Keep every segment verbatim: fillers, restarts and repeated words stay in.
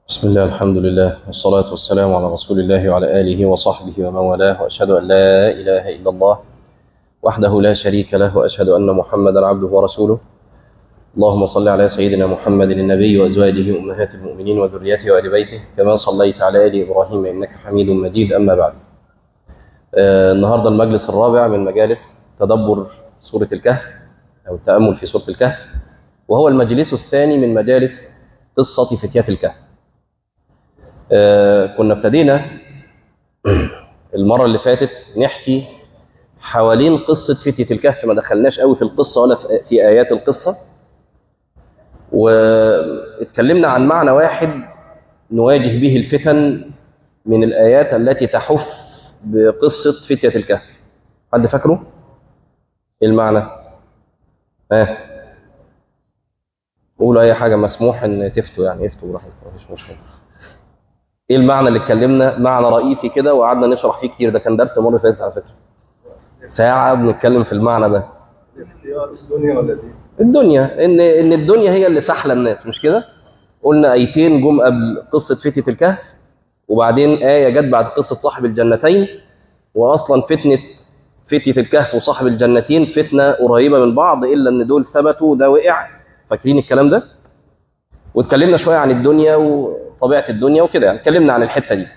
بسم الله الحمد لله والصلاة والسلام على رسول الله وعلى آله وصحبه ومن والاه، وأشهد أن لا إله إلا الله وحده لا شريك له، وأشهد أن محمدا عبده ورسوله. اللهم صل على سيدنا محمد النبي وأزواجه أمهات المؤمنين وذريته وآل بيته كما صليت على آل إبراهيم إنك حميد مجيد. أما بعد، آه النهاردة المجلس الرابع من مجالس تدبر سورة الكهف أو التأمل في سورة الكهف، وهو المجلس الثاني من مجالس قصة فتيات الكهف. آه كنا ابتدينا المرة اللي فاتت نحكي حوالين قصة فتية الكهف، ما دخلناش قوي في القصة ولا في آيات القصة، واتكلمنا عن معنى واحد نواجه به الفتن من الآيات التي تحف بقصة فتية الكهف. حد فاكره؟ ايه المعنى؟ ها قولوا أي حاجة، مسموح إن تفتوا، يعني افتوا براحتكم مفيش مشكلة. ايه المعنى اللي اتكلمنا؟ معنى رئيسي كده وقعدنا نشرح فيه كتير، ده كان درس مرة فاتت على فكرة، ساعة بنتكلم في المعنى ده. الدنيا ولا دي؟ الدنيا، ان ان الدنيا هي اللي سحله الناس، مش كده؟ قلنا ايتين جم قبل قصة فتية الكهف، وبعدين آية جت بعد قصة صاحب الجنتين، واصلا فتنة فتية الكهف وصاحب الجنتين فتنة قريبة من بعض، الا ان دول ثبتوا ده وقع. فاكرين الكلام ده؟ واتكلمنا شوية عن الدنيا وطبيعة الدنيا وكده، يعني اتكلمنا عن الحتة دي.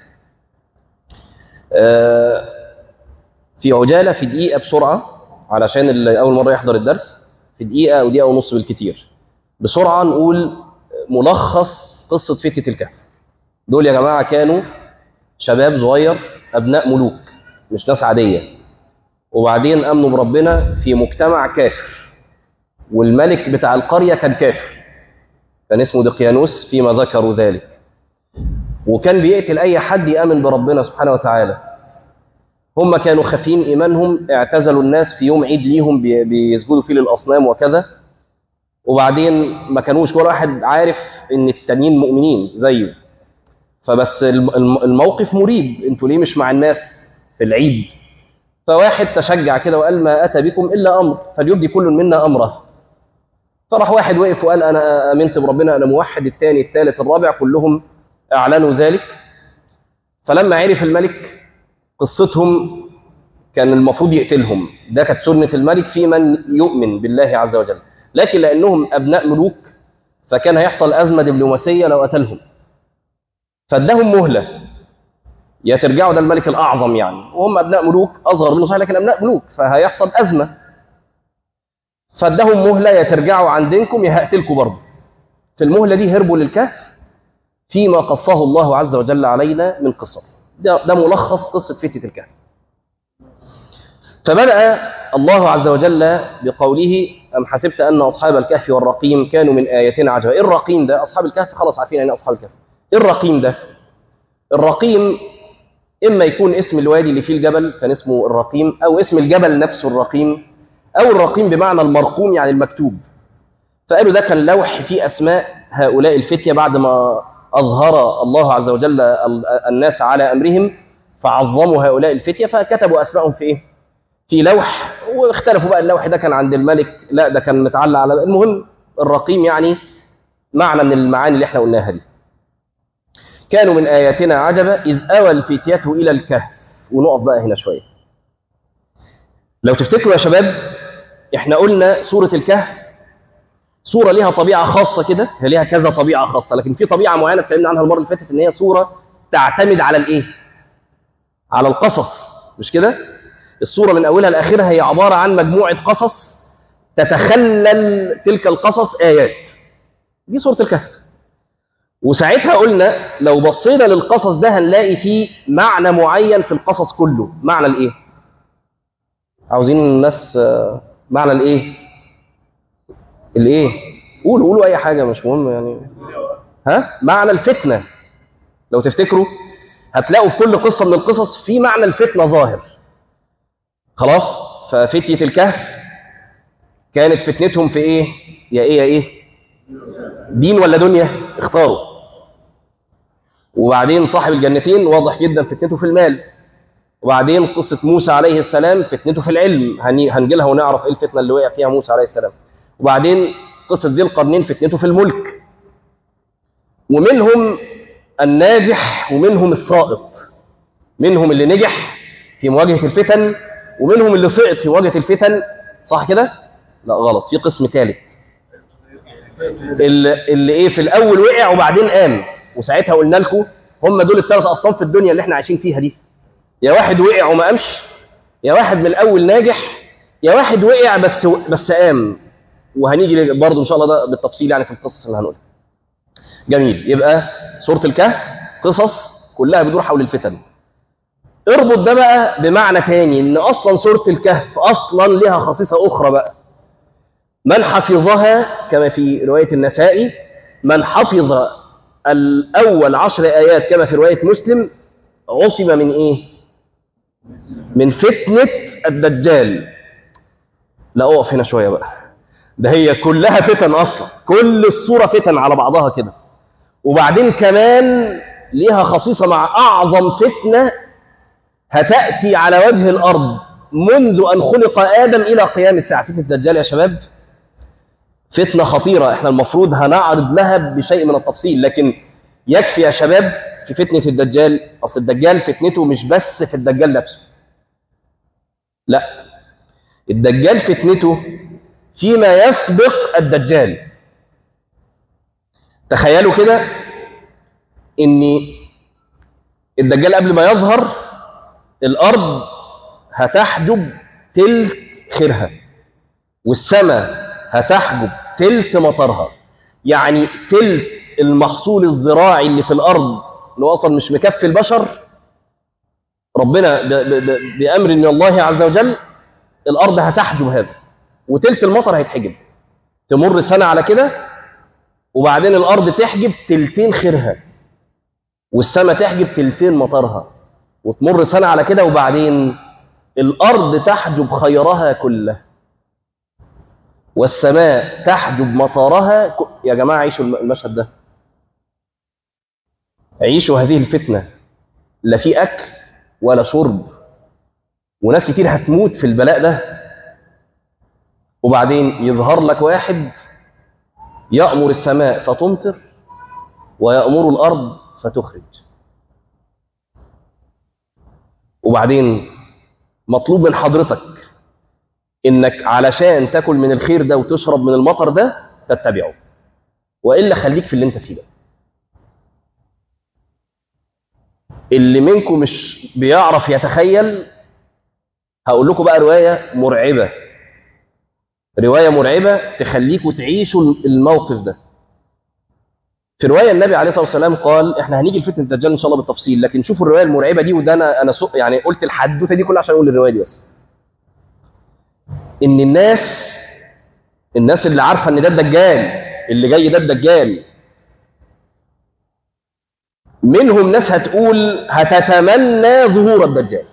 آه في عجالة، في دقيقة بسرعة، علشان اللي أول مرة يحضر الدرس، في دقيقة أو دقيقة ونص بالكتير بسرعة نقول ملخص قصة فتية الكهف. دول يا جماعة كانوا شباب صغير، أبناء ملوك، مش ناس عادية، وبعدين أمنوا بربنا في مجتمع كافر، والملك بتاع القرية كان كافر، كان اسمه دقيانوس فيما ذكروا ذلك، وكان بيقتل أي حد يأمن بربنا سبحانه وتعالى. هم كانوا خافين إيمانهم، اعتزلوا الناس في يوم عيد ليهم بيسجدوا فيه للأصنام وكذا، وبعدين ما كانوش ولا واحد عارف إن التانيين مؤمنين زيه، فبس الموقف مريب، انتوا ليه مش مع الناس في العيد؟ فواحد تشجع كده وقال ما أتى بكم إلا أمر فليبدي كل منا أمره. فراح واحد وقف وقال أنا آمنت بربنا، أنا موحد، الثاني الثالث الرابع كلهم أعلنوا ذلك. فلما عرف الملك قصتهم كان المفروض يقتلهم، ده كانت سنة الملك في من يؤمن بالله عز وجل، لكن لأنهم أبناء ملوك فكان هيحصل أزمة دبلوماسية لو قتلهم، فادهم مهلة، يا ترجعوا، ده الملك الأعظم يعني، وهم أبناء ملوك أصغر منه صحيح لكن أبناء ملوك، فهيحصل أزمة، فادهم مهلة، يا ترجعوا عن دينكم يا هقتلكم برضه. في المهلة دي هربوا للكهف فيما قصه الله عز وجل علينا من قصة. ده, ده ملخص قصة فتية الكهف. فبدأ الله عز وجل بقوله أم حسبت أن أصحاب الكهف والرقيم كانوا من آياتنا عجبا. إيه الرقيم ده؟ أصحاب الكهف خلاص عارفين يعني أصحاب الكهف. إيه الرقيم ده؟ الرقيم إما يكون اسم الوادي اللي فيه الجبل كان اسمه الرقيم، أو اسم الجبل نفسه الرقيم، أو الرقيم بمعنى المرقوم يعني المكتوب. فقالوا ده كان لوح فيه أسماء هؤلاء الفتية بعد ما أظهر الله عز وجل الناس على أمرهم، فعظموا هؤلاء الفتية فكتبوا أسمائهم في إيه؟ في لوح، واختلفوا بقى اللوح ده كان عند الملك، لا ده كان متعلق على، المهم الرقيم يعني معنى من المعاني اللي احنا قلناها دي. كانوا من آياتنا عجبا إذ أوى الفتية إلى الكهف. ونقف بقى هنا شوية. لو تفتكروا يا شباب، احنا قلنا سورة الكهف سورة لها طبيعة خاصة كده، هي لها كذا طبيعة خاصة، لكن في طبيعة معينة اتكلمنا عنها المرة اللي فاتت، ان هي سورة تعتمد على الايه؟ على القصص، مش كده؟ السورة من أولها لآخرها هي عبارة عن مجموعة قصص تتخلل تلك القصص آيات. دي سورة الكهف. وساعتها قلنا لو بصينا للقصص ده هنلاقي فيه معنى معين في القصص كله. معنى الإيه؟ عاوزين الناس معنى الإيه؟ الإيه؟ قولوا قولوا أي حاجة مش مهم يعني. ها؟ معنى الفتنة. لو تفتكروا هتلاقوا في كل قصة من القصص في معنى الفتنة ظاهر. خلاص؟ ففتية الكهف كانت فتنتهم في ايه؟ يا ايه يا ايه؟ دين ولا دنيا؟ اختاروا. وبعدين صاحب الجنتين واضح جدا فتنته في المال. وبعدين قصة موسى عليه السلام فتنته في العلم، هنجي لها ونعرف ايه الفتنة اللي وقع فيها موسى عليه السلام. وبعدين قصة ذي القرنين فتنته في الملك. ومنهم الناجح ومنهم الساقط، منهم اللي نجح في مواجهة الفتن ومنهم اللي سقط في مواجهة الفتن، صح كده؟ لا غلط، في قسم ثالث اللي, اللي ايه في الاول وقع وبعدين قام، وساعتها قلنا لكم هم دول الثلاث اصناف في الدنيا اللي احنا عايشين فيها دي، يا واحد وقع وما قامش، يا واحد من الاول ناجح، يا واحد وقع بس بس قام. وهنيجي برضه ان شاء الله ده بالتفصيل يعني في القصص اللي هنقولها. جميل. يبقى سورة الكهف قصص كلها بتدور حول الفتن. اربط ده بقى بمعنى تاني، ان اصلا سورة الكهف اصلا لها خصيصة اخرى بقى، من حفظها كما في رواية النسائي، من حفظ الاول عشر ايات كما في رواية مسلم عصم من ايه؟ من فتنة الدجال. لا اقف هنا شوية بقى، ده هي كلها فتن اصلا، كل الصورة فتن على بعضها كده، وبعدين كمان ليها خصيصة مع اعظم فتنة هتأتي على وجه الارض منذ ان خلق ادم الى قيام الساعة. فتنة الدجال يا شباب فتنة خطيرة، احنا المفروض هنعرض لها بشيء من التفصيل، لكن يكفي يا شباب في فتنة الدجال. اصل الدجال فتنته مش بس في الدجال نفسه، لا، الدجال فتنته فيما يسبق الدجال. تخيلوا كده ان الدجال قبل ما يظهر الارض هتحجب تلت خيرها، والسماء هتحجب تلت مطرها، يعني تلت المحصول الزراعي اللي في الارض اللي هو اصلا مش مكفي البشر، ربنا بامر من الله عز وجل الارض هتحجب هذا، وتلت المطر هيتحجب. تمر سنه على كده وبعدين الارض تحجب تلتين خيرها والسماء تحجب تلتين مطرها، وتمر سنه على كده وبعدين الارض تحجب خيرها كله والسماء تحجب مطرها ك... يا جماعه عيشوا المشهد ده، عيشوا هذه الفتنه، لا في اكل ولا شرب، وناس كتير هتموت في البلاء ده، وبعدين يظهر لك واحد يأمر السماء فتمطر ويأمر الأرض فتخرج، وبعدين مطلوب من حضرتك إنك علشان تاكل من الخير ده وتشرب من المطر ده تتبعه، وإلا خليك في اللي انت فيه ده. اللي منكم مش بيعرف يتخيل هقول لكم بقى رواية مرعبة، رواية مرعبة تخليكم تعيشوا الموقف ده. في رواية النبي عليه الصلاة والسلام قال، احنا هنيجي لفتنة الدجال ان شاء الله بالتفصيل، لكن شوفوا الرواية المرعبة دي، وده انا انا سوق يعني قلت الحدوته دي كلها عشان اقول الرواية دي بس. ان الناس الناس اللي عارفة ان ده الدجال، اللي جاي ده الدجال، منهم ناس هتقول هتتمنى ظهور الدجال.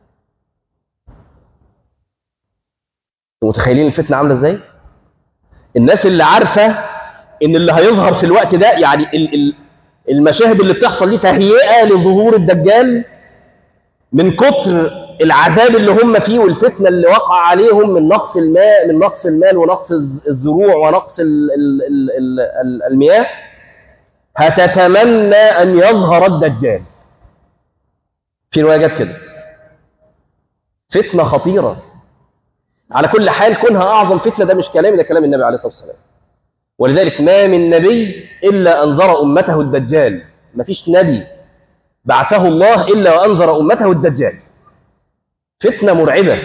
متخيلين الفتنة عاملة ازاي؟ الناس اللي عارفة ان اللي هيظهر في الوقت ده، يعني المشاهد اللي بتحصل دي تهيئة لظهور الدجال، من كتر العذاب اللي هم فيه والفتنة اللي وقع عليهم من نقص الماء من نقص المال ونقص الزروع ونقص ال ال ال ال المياه، هتتمنى أن يظهر الدجال. في روايات كده، فتنة خطيرة. على كل حال كونها أعظم فتنة ده مش كلامي، ده كلام النبي عليه الصلاة والسلام. ولذلك ما من نبي إلا أنذر أمته الدجال، ما فيش نبي بعثه الله إلا وأنذر أمته الدجال. فتنة مرعبة.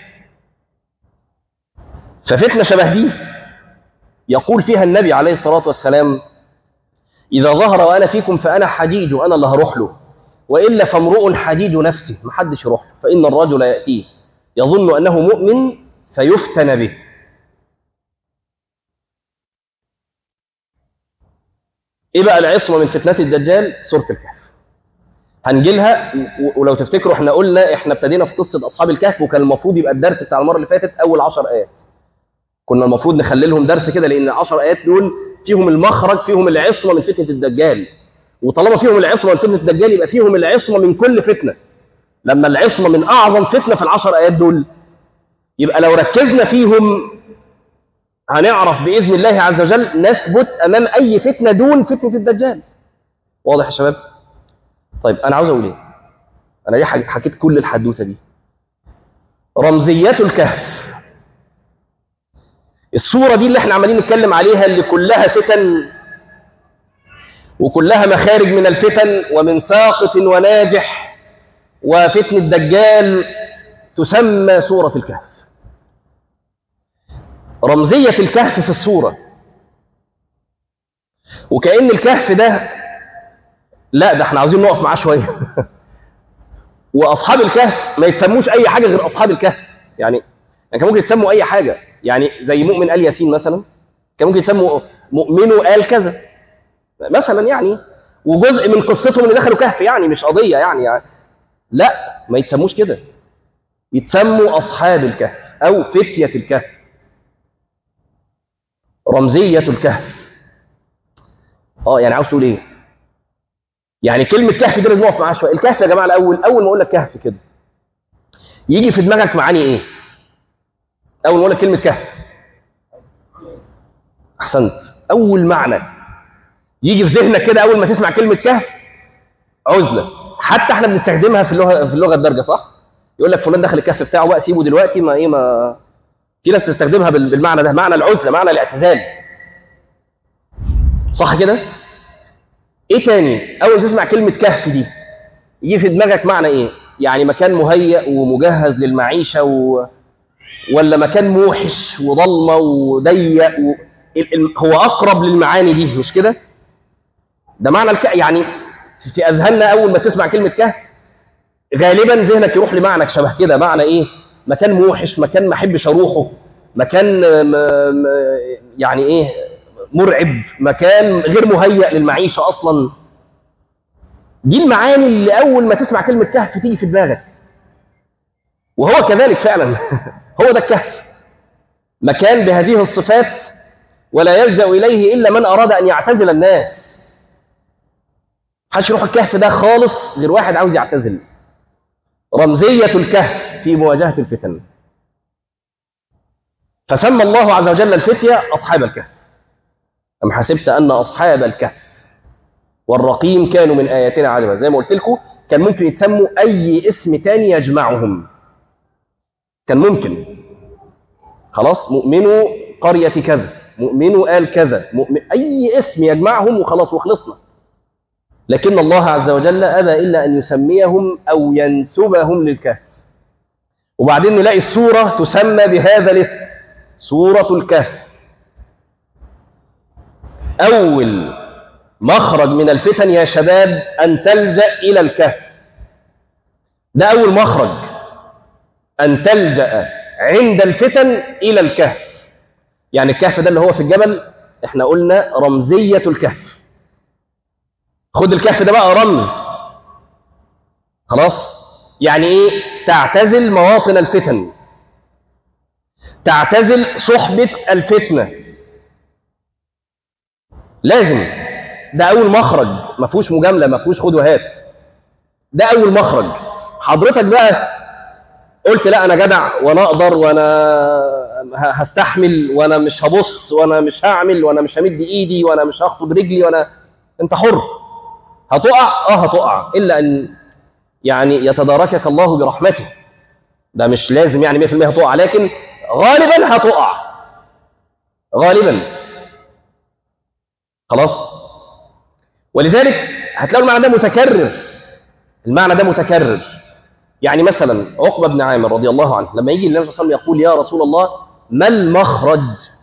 ففتنة شبه دي يقول فيها النبي عليه الصلاة والسلام: إذا ظهر وأنا فيكم فأنا حجيج، وأنا اللي هروح له، وإلا فامرؤ حجيج نفسه، محدش يروح له، فإن الرجل يأتيه يظن أنه مؤمن فيفتن به. إيه بقى العصمة من فتنة الدجال؟ سورة الكهف هنجيلها. ولو تفتكروا احنا قلنا احنا ابتدينا في قصة أصحاب الكهف، وكان المفروض يبقى الدرس بتاع المرة اللي فاتت أول عشر آيات، كنا المفروض نخللهم درس كده، لأن عشر آيات دول فيهم المخرج، فيهم العصمة من فتنة الدجال، وطالما فيهم العصمة من فتنة الدجال يبقى فيهم العصمة من كل فتنة. لما العصمة من أعظم فتنة في العشر آيات دول، يبقى لو ركزنا فيهم هنعرف بإذن الله عز وجل نثبت أمام أي فتنة دون فتنة الدجال. واضح يا شباب؟ طيب انا عاوز اقول ايه؟ انا ليه حكيت كل الحدوته دي؟ رمزيات الكهف، الصوره دي اللي احنا عمالين نتكلم عليها، اللي كلها فتن وكلها مخارج من الفتن، ومن ساقط وناجح وفتن الدجال، تسمى سوره الكهف. رمزيه الكهف في الصوره، وكأن الكهف ده، لا ده احنا عاوزين نقف معاه شويه. واصحاب الكهف ما يتسموش اي حاجه غير اصحاب الكهف. يعني كان ممكن يتسموا اي حاجه، يعني زي مؤمن آل ياسين مثلا، كان ممكن يتسموا مؤمنو آل كذا مثلا، يعني وجزء من قصتهم اللي دخلوا كهف، يعني مش قضيه يعني, يعني لا ما يتسموش كده، يتسموا اصحاب الكهف او فتيه الكهف. رمزيه الكهف، اه يعني عاوز تقول ايه؟ يعني كلمه كهف دي لازم نقف معاها شويه. الكهف يا جماعه الاول، اول ما اقول لك كهف كده يجي في دماغك معاني ايه؟ اول ما اقول لك كلمه كهف، احسنت، اول معنى يجي في ذهنك كده اول ما تسمع كلمه كهف عزله. حتى احنا بنستخدمها في اللغه في اللغه الدارجه، صح؟ يقول لك فلان دخل الكهف بتاعه بقى، سيبه دلوقتي، ما ايه ما في ناس تستخدمها بالمعنى ده، معنى العزله، معنى الاعتزال، صح كده؟ ايه تاني اول ما تسمع كلمه كهف دي يجي في دماغك معنى ايه؟ يعني مكان مهيأ ومجهز للمعيشه و... ولا مكان موحش وضلمه وضيق و... هو اقرب للمعاني دي، مش كده؟ ده معنى الك... يعني في اذهاننا اول ما تسمع كلمه كهف غالبا ذهنك يروح لمعنى شبه كده. معنى ايه؟ مكان موحش، مكان ما احبش اروحه، مكان م... م... يعني ايه، مرعب، مكان غير مهيأ للمعيشه اصلا. دي المعاني اللي اول ما تسمع كلمه كهف تيجي في دماغك، وهو كذلك فعلا. هو ده الكهف، مكان بهذه الصفات ولا يلجأ إليه إلا من أراد أن يعتزل الناس. محدش يروح الكهف ده خالص غير واحد عاوز يعتزل. رمزية الكهف في مواجهة الفتن، فسمى الله عز وجل الفتية أصحاب الكهف. أم حسبت أن أصحاب الكهف والرقيم كانوا من آياتنا عجبا. زي ما قلت لكم كان ممكن يتسموا أي اسم تاني يجمعهم، كان ممكن خلاص، مؤمنوا قرية كذا، مؤمنوا آل كذا، مؤمن... أي اسم يجمعهم وخلاص وخلصنا. لكن الله عز وجل أبى إلا أن يسميهم أو ينسبهم للكهف. وبعدين نلاقي السورة تسمى بهذا الاسم، سورة الكهف. أول مخرج من الفتن يا شباب أن تلجأ إلى الكهف، ده أول مخرج، أن تلجأ عند الفتن إلى الكهف. يعني الكهف ده اللي هو في الجبل، احنا قلنا رمزية الكهف. خد الكهف ده بقى رمز، خلاص؟ يعني ايه؟ تعتزل مواطن الفتن، تعتزل صحبة الفتنة، لازم. ده أول مخرج، ما فيهوش مجاملة، ما فيهوش خد وهات، ده أول مخرج. حضرتك بقى قلت لا أنا جدع وأنا أقدر وأنا هستحمل وأنا مش هبص وأنا مش هعمل وأنا مش همد إيدي وأنا مش هخطب رجلي وأنا، أنت حر. هتقع؟ آه هتقع، إلا أن يعني يتداركك الله برحمته. ده مش لازم يعني مية في المية هتقع، لكن غالبا هتقع، غالبا، خلاص. ولذلك هتلاقوا المعنى ده متكرر، المعنى ده متكرر. يعني مثلا عقبة بن عامر رضي الله عنه لما يجي النبي صلى الله عليه وسلم يقول يا رسول الله ما المخرج؟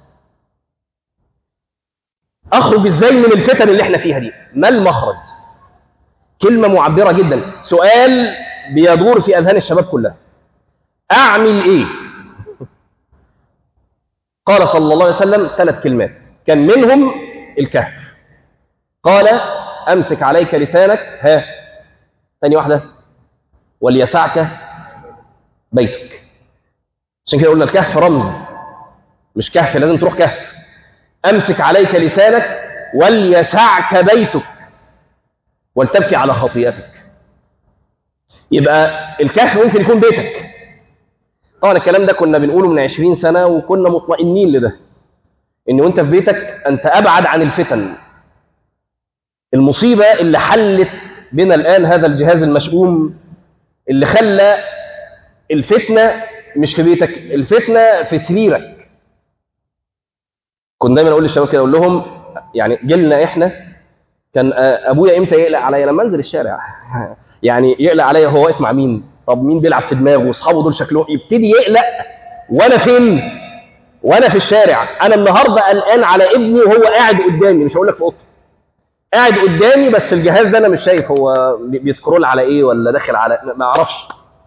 أخرج إزاي من الفتن اللي احنا فيها دي؟ ما المخرج؟ كلمة معبرة جدا، سؤال بيدور في أذهان الشباب كلها. أعمل إيه؟ قال صلى الله عليه وسلم ثلاث كلمات كان منهم الكهف. قال أمسك عليك لسانك، ها، ثاني واحدة، وليسعك بيتك. عشان كده قلنا الكهف رمز، مش كهف لازم تروح كهف. أمسك عليك لسانك وليسعك بيتك ولتبكي على خطيئتك. يبقى الكهف ممكن يكون بيتك. طبعا الكلام ده كنا بنقوله من عشرين سنة وكنا مطمئنين لده، إن وانت في بيتك أنت أبعد عن الفتن. المصيبة اللي حلت بنا الآن هذا الجهاز المشؤوم اللي خلى الفتنة مش في بيتك، الفتنة في سريرك. كنت دايما أقول للشباب كده، أقول لهم يعني جيلنا إحنا كان أبويا إمتى يقلق عليا؟ لما أنزل الشارع. يعني يقلق عليا هو واقف مع مين؟ طب مين بيلعب في دماغه؟ واصحابه دول شكلهم يبتدي يقلق وأنا فين؟ وأنا في الشارع. أنا النهاردة قلقان على ابني وهو قاعد قدامي، مش هقول لك في أوضته، قاعد قدامي، بس الجهاز ده أنا مش شايف هو بيسكرول على إيه ولا داخل على، ما أعرفش.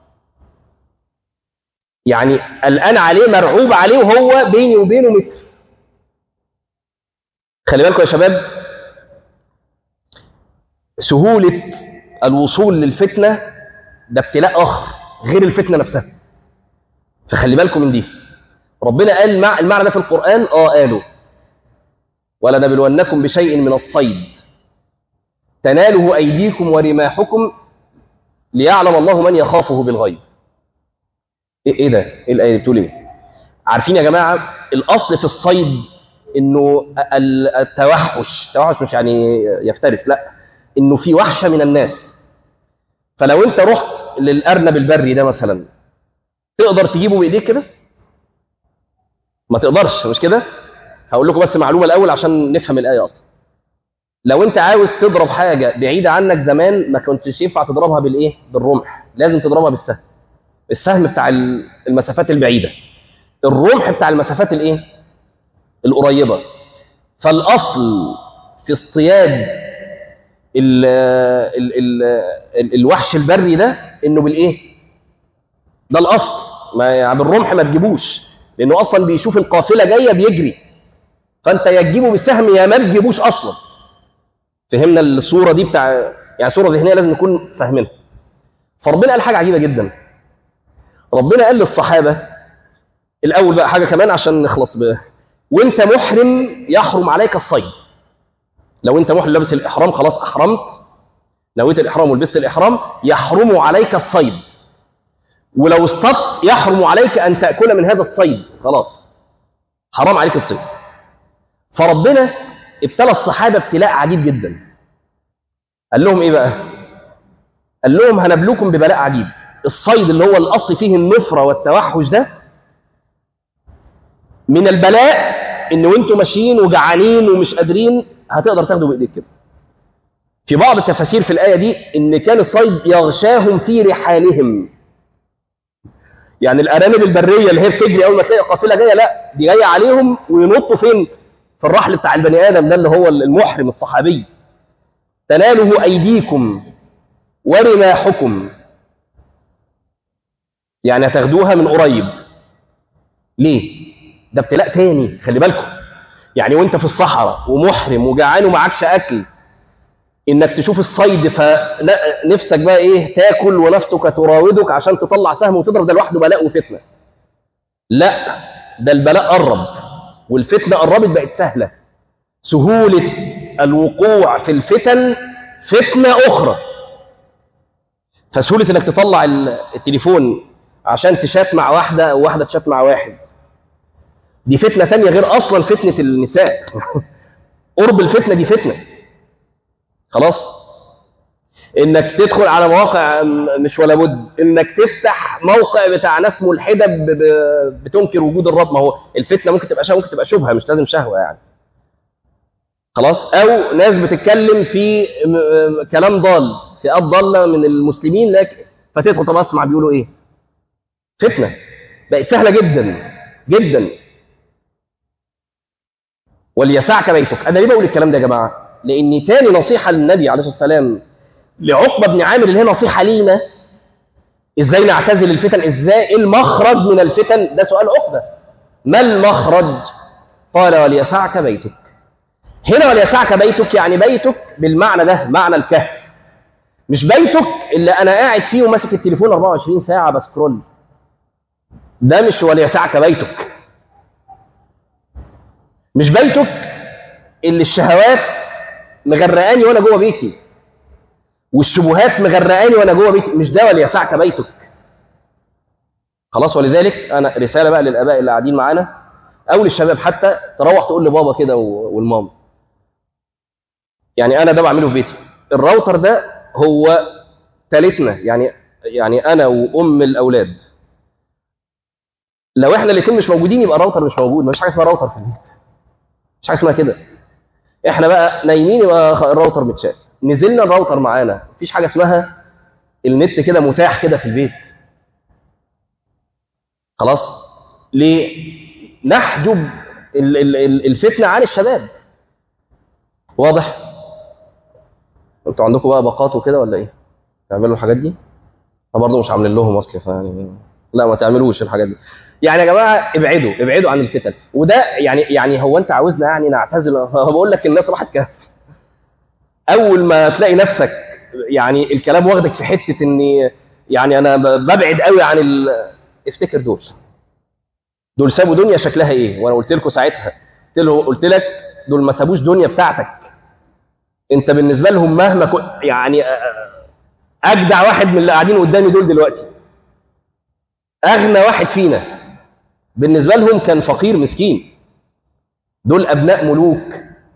يعني قلقان عليه، مرعوب عليه، وهو بيني وبينه متر. خلي بالكم يا شباب، سهولة الوصول للفتنة ده ابتلاء آخر غير الفتنة نفسها، فخلي بالكم من دي. ربنا قال مع المعنى ده في القرآن، آه قالوا ولنبلونكم بشيء من الصيد تناله أيديكم ورماحكم ليعلم الله من يخافه بالغيب. إيه, إيه ده؟ إيه الآية بتقول إيه؟ عارفين يا جماعة الأصل في الصيد إنه التوحش، التوحش مش يعني يفترس، لا، إنه في وحشة من الناس. فلو أنت رحت للأرنب البري ده مثلا، تقدر تجيبه بإيديك كده؟ ما تقدرش، مش كده؟ هقول لكم بس معلومة الأول عشان نفهم الآية أصلا. لو أنت عاوز تضرب حاجة بعيدة عنك زمان، ما كنتش ينفع تضربها بالإيه؟ بالرمح، لازم تضربها بالسهم. السهم بتاع المسافات البعيدة، الرمح بتاع المسافات الإيه؟ القريبة. فالأصل في الصياد ال ال ال ال الوحش البري ده إنه بالإيه؟ ده الأصل، ما يعني بالرمح ما تجيبوش، لأنه أصلا بيشوف القافلة جاية بيجري، فأنت يا تجيبه بالسهم يا ما تجيبوش أصلا. فهمنا الصورة دي بتاع، يعني صورة ذهنية لازم نكون فاهمينها. فربنا قال حاجة عجيبة جدا. ربنا قال للصحابة الأول بقى حاجة كمان عشان نخلص بقى، وانت محرم يحرم عليك الصيد. لو انت محرم لابس الإحرام، خلاص أحرمت، نويت الإحرام ولبست الإحرام، يحرم عليك الصيد. ولو اصطدت يحرم عليك أن تأكل من هذا الصيد، خلاص حرام عليك الصيد. فربنا ابتلى الصحابة ابتلاء عجيب جدا. قال لهم ايه بقى؟ قال لهم هنبلوكم ببلاء عجيب. الصيد اللي هو الأصل فيه النفرة والتوحش ده، من البلاء ان وانتم ماشيين وجعانين ومش قادرين هتقدر تاخدوا بايديك كده. في بعض التفاسير في الآية دي ان كان الصيد يغشاهم في رحالهم، يعني الأرانب البرية اللي هي بتجري أول ما تلاقي قافلة جاية، لا دي جاية عليهم وينطوا فين؟ في الرحل بتاع البني آدم ده اللي هو المحرم الصحابي. تناله أيديكم ورماحكم، يعني هتاخدوها من قريب. ليه؟ ده ابتلاء تاني، خلي بالكم. يعني وانت في الصحراء ومحرم وجعان ومعكش أكل، إنك تشوف الصيد فنفسك بقى إيه؟ تاكل ونفسك تراودك عشان تطلع سهم وتضرب، ده لوحده بلاء وفتنة. لا، ده البلاء قرب والفتنة قربت بقت سهلة. سهولة الوقوع في الفتن فتنة أخرى. فسهولة إنك تطلع التليفون عشان تشات مع واحدة أو واحدة تشات مع واحد، دي فتنة تانية غير أصلا فتنة النساء. قرب الفتنة دي فتنة، خلاص. إنك تدخل على مواقع مش ولا بد، إنك تفتح موقع بتاع ناس ملحدة بتنكر وجود الرب. ما هو الفتنة ممكن تبقى شهوة، ممكن تبقى شبهة، مش لازم شهوة يعني، خلاص. أو ناس بتتكلم في كلام ضال، فئات ضالة من المسلمين، لكن فتدخل طب اسمع بيقولوا إيه. فتنة بقت سهلة جدا جدا. وليسعك بيتك. أنا ليه بقول الكلام ده يا جماعة؟ لأن تاني نصيحة للنبي عليه الصلاة والسلام لعقبة بن عامر اللي هي نصيحة لينا، إزاي نعتزل الفتن، إزاي المخرج من الفتن. ده سؤال عقبة، ما المخرج؟ قال وليسعك بيتك. هنا وليسعك بيتك يعني بيتك بالمعنى ده، معنى الكهف، مش بيتك اللي أنا قاعد فيه وماسك التليفون أربعة وعشرين ساعة بسكرول. ده مش وليسعك بيتك. مش بيتك اللي الشهوات مغرقاني وأنا جوه بيتي والشبهات مغرقاني وأنا جوه بيتي، مش ده وليسعك بيتك، خلاص. ولذلك أنا رسالة بقى للآباء اللي قاعدين معانا أو للشباب حتى، تروح تقول لبابا كده والماما، يعني انا ده بعمله في بيتي. الراوتر ده هو ثالثنا، يعني يعني انا وام الاولاد، لو احنا الاثنين مش موجودين يبقى الراوتر مش موجود. مفيش حاجه اسمها راوتر في البيت، مفيش حاجه اسمها كده. احنا بقى نايمين يبقى الراوتر متشال، نزلنا الراوتر معانا. مفيش حاجه اسمها النت كده متاح كده في البيت. خلاص؟ ليه؟ نحجب الفتنه عن الشباب. واضح؟ انتوا عندكم بقى باقات وكده ولا ايه؟ تعملوا الحاجات دي؟ برضه مش عاملين لهم اصل، فيعني لا ما تعملوش الحاجات دي. يعني يا جماعه ابعدوا ابعدوا عن الفتن. وده يعني يعني هو انت عاوزنا يعني نعتزل؟ بقول لك الناس راحت كهف. اول ما تلاقي نفسك يعني الكلام واخدك في حته اني يعني انا ببعد قوي عن ال... افتكر دول دول سابوا دنيا شكلها ايه. وانا قلت لكم ساعتها، قلت له قلت لك دول ما سابوش دنيا بتاعتك. انت بالنسبه لهم مهما كنت يعني اجدع واحد من اللي قاعدين قدامي دول دلوقتي، اغنى واحد فينا، بالنسبه لهم كان فقير مسكين. دول ابناء ملوك.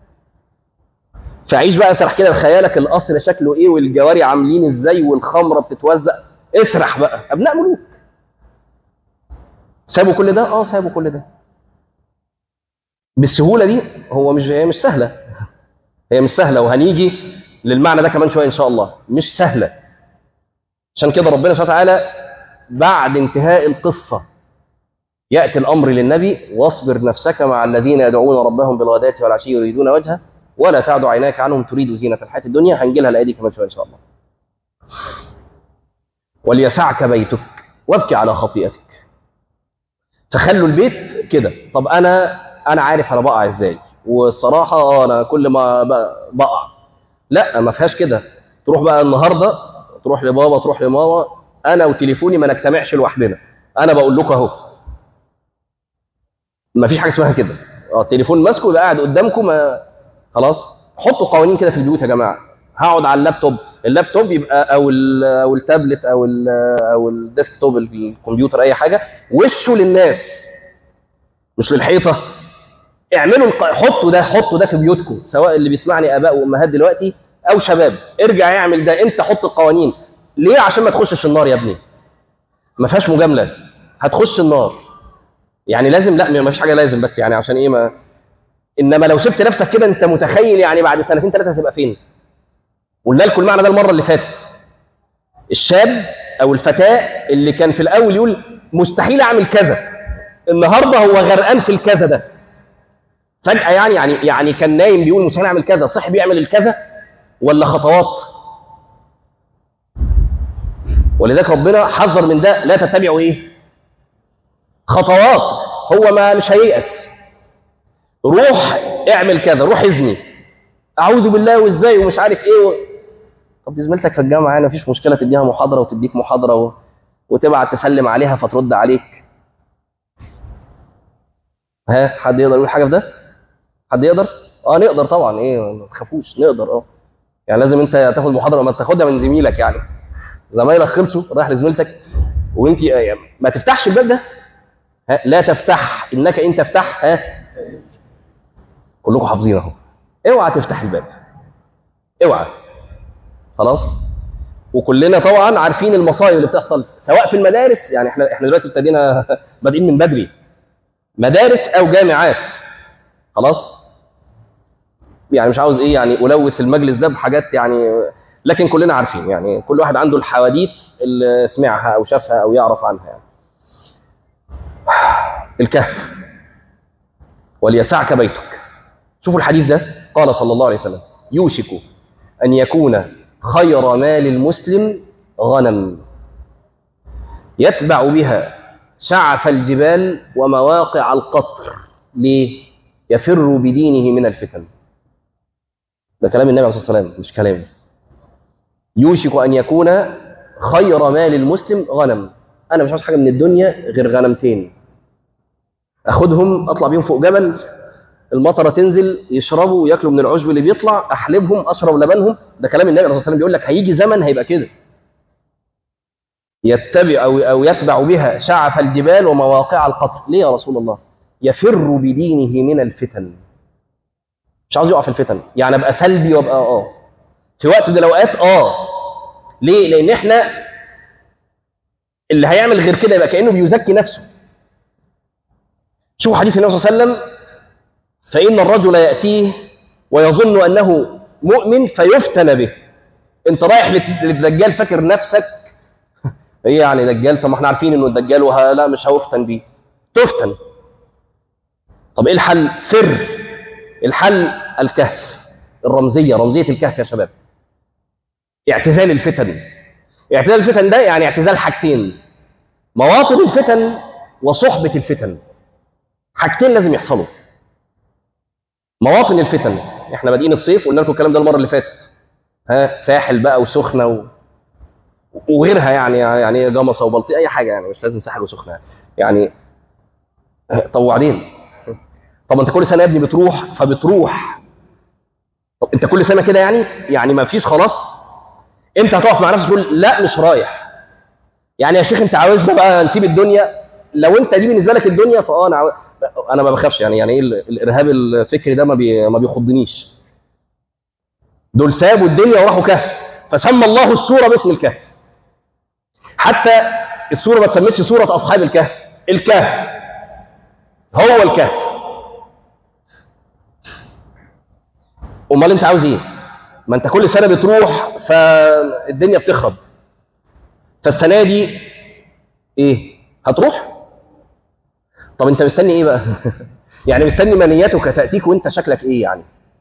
فعيش بقى، اسرح كده بخيالك القصر شكله ايه والجواري عاملين ازاي والخمره بتتوزع. اسرح بقى، ابناء ملوك. سابوا كل ده؟ اه سابوا كل ده بالسهوله دي. هو مش هي مش سهله، هي مش سهله، وهنيجي للمعنى ده كمان شويه ان شاء الله. مش سهله. عشان كده ربنا سبحانه وتعالى بعد انتهاء القصه ياتي الامر للنبي: واصبر نفسك مع الذين يدعون ربهم بالغداة والعشي يريدون وجهه ولا تعد عيناك عنهم تريد زينه الحياه الدنيا. هنجي لها الايه دي كمان شويه ان شاء الله. وليسعك بيتك وابكي على خطيئتك. فخلوا البيت كده. طب انا انا عارف انا بقع ازاي، والصراحه انا كل ما بقع، لا ما فيهاش كده. تروح بقى النهارده، تروح لبابا، تروح لماما، انا وتليفوني ما نجتمعش لوحدنا. انا بقول لكم اهو، ما فيش حاجه اسمها كده. اه التليفون ماسكه يبقى قاعد قدامكم. ما خلاص، حطوا قوانين كده في البيوت يا جماعه. هقعد على اللابتوب، اللابتوب يبقى او ال او التابلت او ال او الديسكتوب الكمبيوتر اي حاجه وشه للناس مش للحيطه. اعملوا الق... حطوا ده حطوا ده في بيوتكم، سواء اللي بيسمعني اباء وامهات دلوقتي او شباب. ارجع اعمل ده. انت حط القوانين. ليه؟ عشان ما تخشش النار يا ابني. ما فيهاش مجامله، هتخش النار. يعني لازم؟ لا ما فيش حاجه لازم، بس يعني عشان ايه ما. انما لو سبت نفسك كده، انت متخيل يعني بعد سنتين ثلاثه هتبقى فين؟ قلنا لكم المعنى ده المره اللي فاتت. الشاب او الفتاه اللي كان في الاول يقول مستحيل اعمل كذا، النهارده هو غرقان في الكذا ده فجاه. يعني يعني يعني كان نايم بيقول مستحيل اعمل كذا، صح بيعمل الكذا ولا خطوات. ولذلك ربنا حذر من ده: لا تتبعوا ايه؟ خطوات. هو ما مش هييأس. روح اعمل كذا، روح اذني، اعوذ بالله وازاي ومش عارف ايه و... طب دي زميلتك في الجامعه يعني مفيش مشكله تديها محاضره وتديك محاضره و... وتبعت تسلم عليها فترد عليك. ها حد يقدر يقول حاجه في ده؟ حد يقدر؟ اه نقدر طبعا. ايه ما تخافوش، نقدر. اه يعني لازم انت تاخد محاضره ما تاخدها من زميلك. يعني زمايلك خلصوا رايح لزميلتك وانت يعني ما تفتحش الباب ده. ها لا تفتح، انك ان تفتح ها كلكم حافظين اهو. اوعى تفتح الباب، اوعى. خلاص. وكلنا طبعا عارفين المصايب اللي بتحصل سواء في المدارس. يعني احنا احنا دلوقتي ابتدينا بادئين من بدري، مدارس او جامعات. خلاص. يعني مش عاوز ايه يعني الوث المجلس ده بحاجات يعني، لكن كلنا عارفين. يعني كل واحد عنده الحواديت اللي سمعها او شافها او يعرف عنها. يعني الكهف: وليسعك بيتك. شوفوا الحديث ده، قال صلى الله عليه وسلم: يوشك أن يكون خير مال المسلم غنم يتبع بها شعف الجبال ومواقع القطر. ليه؟ يفر بدينه من الفتن. ده كلام النبي عليه الصلاة والسلام مش كلامي. يوشك أن يكون خير مال المسلم غنم. أنا مش عاوز حاجة من الدنيا غير غنمتين، أخدهم أطلع بيهم فوق جبل، المطره تنزل يشربوا وياكلوا من العشب اللي بيطلع، احلبهم اشرب لبنهم. ده كلام النبي عليه الصلاه والسلام بيقول لك هيجي زمن هيبقى كده. يتبع او او يتبع بها شعف الجبال ومواقع القطر. ليه يا رسول الله؟ يفر بدينه من الفتن. مش عاوز يقع في الفتن، يعني ابقى سلبي وابقى اه في وقت من الاوقات اه ليه؟ لان احنا اللي هيعمل غير كده يبقى كانه بيزكي نفسه. شوفوا حديث النبي صلى الله عليه وسلم: فان الرجل ياتيه ويظن انه مؤمن فيفتن به. انت رايح للدجال فاكر نفسك ايه يعني دجال؟ طب ما احنا عارفين انه الدجال وه... لا مش هوفتن بيه. تفتن. طب ايه الحل؟ فر. الحل الكهف، الرمزيه، رمزيه الكهف يا شباب. اعتزال الفتن. اعتزال الفتن ده يعني اعتزال حاجتين: مواطن الفتن وصحبه الفتن. حاجتين لازم يحصلوا. مواطن الفتن، احنا بادئين الصيف وقلنا لكم الكلام ده المره اللي فاتت، ها ساحل بقى وسخنه و... وغيرها، يعني يعني جمصه وبلطيق، اي حاجه يعني، مش لازم ساحل وسخنه يعني. طب وبعدين؟ طب انت كل سنه يا ابني بتروح فبتروح، طب انت كل سنه كده يعني يعني ما فيش خلاص؟ انت هتقف مع نفسك تقول لا مش رايح؟ يعني يا شيخ انت عاوزنا بقى نسيب الدنيا؟ لو انت دي بالنسبه لك الدنيا فاه انا عاوز... انا ما بخافش يعني يعني ايه الارهاب الفكري ده ما بي... ما بيخضنيش. دول سابوا الدنيا وراحوا كهف، فسمى الله السوره باسم الكهف. حتى السوره ما تسميتش سوره اصحاب الكهف، الكهف هو الكهف. امال انت عاوز ايه؟ ما انت كل سنه بتروح فالدنيا بتخرب، فالسنه دي ايه؟ هتروح؟ طب انت مستني ايه بقى؟ يعني مستني منيتك تاتيك وانت شكلك ايه يعني؟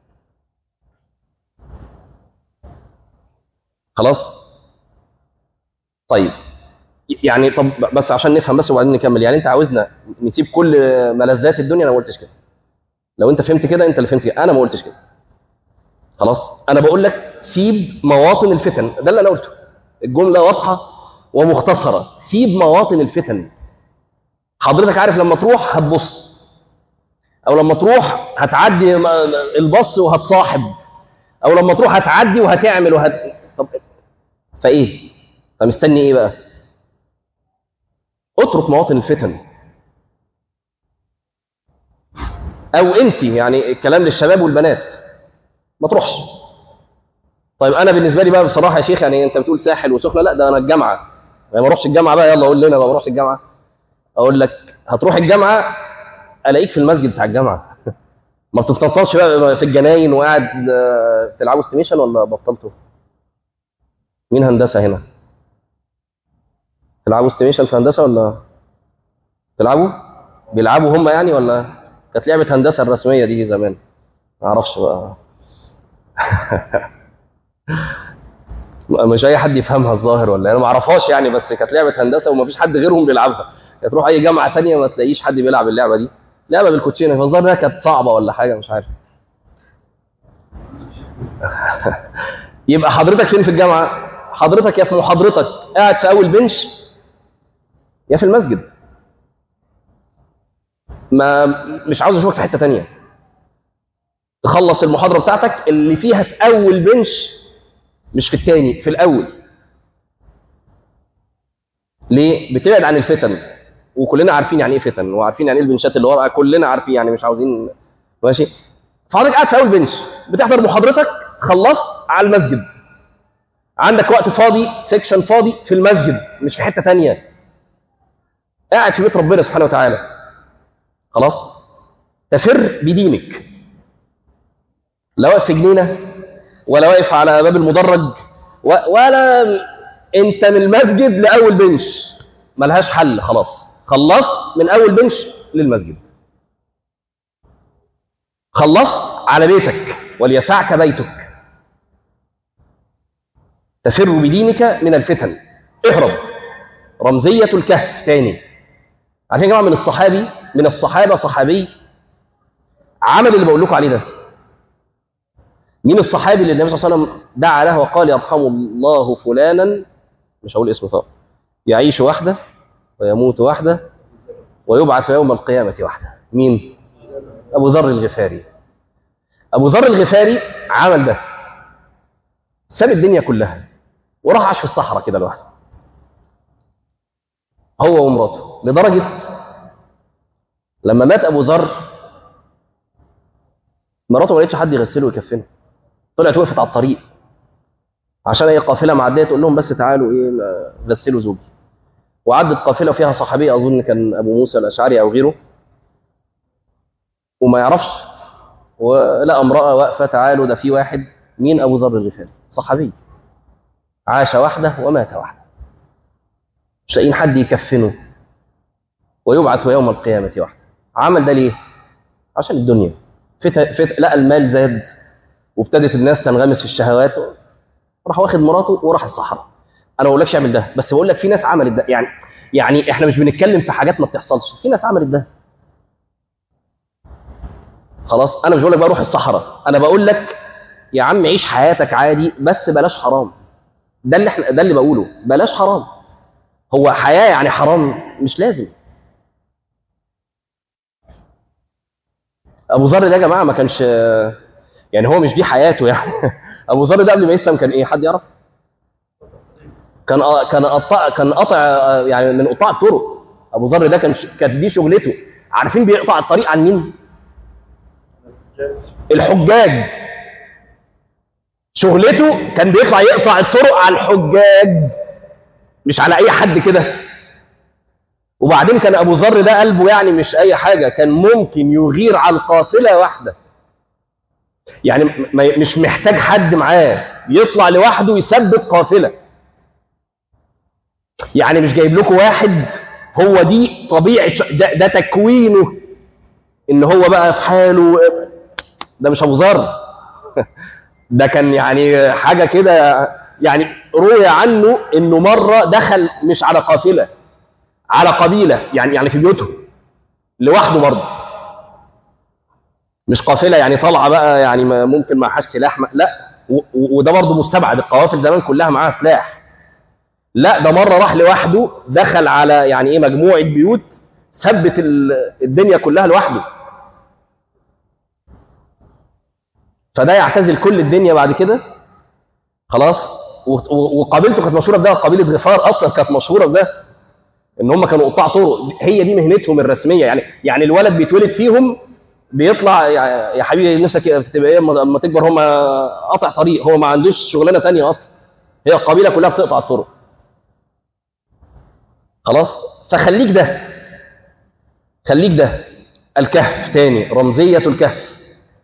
خلاص؟ طيب يعني طب بس عشان نفهم بس وبعدين نكمل، يعني انت عاوزنا نسيب كل ملذات الدنيا؟ انا ما قلتش كده. لو انت فهمت كده انت اللي فهمت كده، انا ما قلتش كده. خلاص؟ انا بقول لك سيب مواطن الفتن، ده اللي انا قلته. الجمله واضحه ومختصره: سيب مواطن الفتن. حضرتك عارف لما تروح هتبص، او لما تروح هتعدي البص وهتصاحب، او لما تروح هتعدي وهتعمل وهت طب فايه؟ فمستني ايه بقى؟ اترك مواطن الفتن. او انت، يعني الكلام للشباب والبنات، ما تروحش. طيب انا بالنسبه لي بقى بصراحه يا شيخ، يعني انت بتقول ساحل وسخنه، لا ده انا الجامعه، يعني ما اروحش الجامعه بقى؟ يلا قول لنا ما بروحش الجامعه. اقول لك هتروح الجامعه الاقيك في المسجد بتاع الجامعه. ما بتفطرش بقى في الجناين وقاعد تلعبوا استيميشن ولا بطلتوا؟ مين هندسه هنا؟ تلعبوا استيميشن في هندسه ولا تلعبوا؟ بيلعبوا هم يعني ولا كانت لعبه هندسه الرسميه دي زمان؟ ما اعرفش بقى. مش اي حد يفهمها الظاهر ولا انا ما اعرفهاش يعني، بس كانت لعبه هندسه وما فيش حد غيرهم بيلعبها. تروح اي جامعه ثانيه ما تلاقيش حد بيلعب اللعبه دي، لعبه بالكوتشينه، فالظاهر انها كانت صعبه ولا حاجه مش عارف. يبقى حضرتك فين في الجامعه؟ حضرتك يا في محاضرتك قاعد في اول بنش يا في المسجد. ما مش عاوز اشوفك في حته ثانيه. تخلص المحاضره بتاعتك اللي فيها في اول بنش، مش في الثاني، في الاول. ليه؟ بتبعد عن الفتن، وكلنا عارفين يعني ايه فتن، وعارفين يعني ايه البنشات اللي ورا، كلنا عارفين يعني، مش عاوزين. ماشي؟ فحضرتك قاعد في اول بنش بتحضر محاضرتك، خلصت على المسجد، عندك وقت فاضي، سيكشن فاضي في المسجد، مش في حته ثانيه. قاعد في بيت ربنا سبحانه وتعالى. خلاص؟ تفر بدينك. لا واقف في جنينه، ولا واقف على باب المدرج، ولا انت من المسجد لاول بنش، ملهاش حل. خلاص خلصت من اول بنش للمسجد، خلصت على بيتك وليسعك بيتك. تفر بدينك من الفتن، اهرب. رمزية الكهف تاني. عشان يا جماعة من الصحابي، من الصحابة صحابي عمل اللي بقول لكم عليه ده. مين الصحابي اللي النبي صلى الله عليه وسلم دعا له وقال يرحم الله فلانا، مش هقول اسمه طبعا، يعيش وحده ويموت وحده ويبعث يوم القيامة وحده؟ مين؟ أبو ذر الغفاري. أبو ذر الغفاري عمل ده، ساب الدنيا كلها وراح عاش في الصحراء كده لوحده، هو ومراته. لدرجة لما مات أبو ذر مراته ما لقيتش حد يغسله ويكفنه، طلعت وقفت على الطريق عشان اي قافله معديه تقول لهم بس تعالوا ايه غسلوا زوجي. وعدت قافله فيها صحابي اظن كان ابو موسى الاشعري او غيره، وما يعرفش، ولقى امراه واقفه، تعالوا ده في واحد. مين؟ ابو ذر الغفاري، صحابي عاش وحده ومات وحده، مش لاقيين حد يكفنه ويبعث يوم القيامه وحده. عمل ده ليه؟ عشان الدنيا. فت... فت... لقى المال زاد وابتدت الناس تنغمس في الشهوات، راح واخد مراته وراح الصحراء. انا ما بقولكش اعمل ده، بس بقول لك في ناس عملت ده. يعني يعني احنا مش بنتكلم في حاجات ما بتحصلش، في ناس عملت ده. خلاص، انا مش بقول لك بقى روح الصحراء، انا بقول لك يا عم عيش حياتك عادي، بس بلاش حرام. ده اللي احنا ده اللي بقوله، بلاش حرام. هو حياه يعني حرام؟ مش لازم. ابو ذر ده يا جماعه ما كانش، يعني هو مش دي حياته يعني. ابو ذر ده قبل ما يسلم كان ايه؟ حد يعرف؟ كان كان قطع كان قطع يعني من قطاع الطرق. ابو ذر ده كان كانت دي شغلته. عارفين بيقطع الطريق عن مين؟ الحجاج. شغلته كان بيطلع يقطع الطرق على الحجاج، مش على اي حد كده. وبعدين كان ابو ذر ده قلبه يعني مش اي حاجه، كان ممكن يغير على القافله واحده، يعني مش محتاج حد معاه، يطلع لوحده يثبت قافله. يعني مش جايب لكم واحد، هو دي طبيعه ده, ده تكوينه، ان هو بقى في حاله. ده مش ابو ذر. ده كان يعني حاجه كده. يعني روي عنه انه مره دخل مش على قافله، على قبيله، يعني يعني في بيوتهم لوحده برضه، مش قافله يعني طالعه بقى يعني ممكن معهاش سلاح، لا. وده برضه مستبعد، القوافل زمان كلها معاها سلاح. لا، ده مره راح لوحده، دخل على يعني ايه مجموعه بيوت، ثبت الدنيا كلها لوحده. فده يعتزل كل الدنيا بعد كده خلاص. وقبيلته كانت مشهوره بده، قبيله غفار اصلا كانت مشهوره بده، ان هم كانوا قطاع طرق، هي دي مهنتهم الرسميه. يعني يعني الولد بيتولد فيهم بيطلع يا حبيبي نفسك تبقى ايه لما تكبر؟ هم قطع طريق، هو ما عندوش شغلانه ثانيه اصلا، هي القبيله كلها بتقطع الطرق. خلاص، فخليك ده، خليك ده. الكهف تاني، رمزيه الكهف.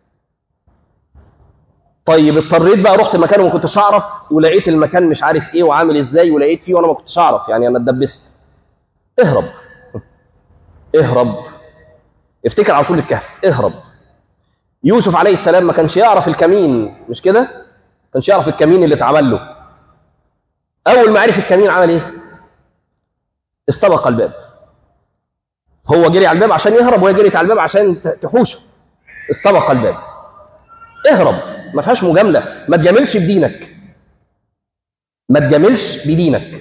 طيب اضطريت بقى، رحت المكان وما كنتش اعرف، ولقيت المكان مش عارف ايه وعامل ازاي، ولقيت فيه وانا ما كنتش اعرف، يعني انا اتدبست. اهرب، اهرب، افتكر على طول الكهف، اهرب. يوسف عليه السلام ما كانش يعرف الكمين، مش كده؟ ما كانش يعرف الكمين اللي اتعمل له. اول ما عرف الكمين عمل ايه؟ استبق الباب. هو جري على الباب عشان يهرب، وهي جريت على الباب عشان تحوشه. استبق الباب. اهرب، ما فيهاش مجامله. ما تجاملش بدينك، ما تجاملش بدينك.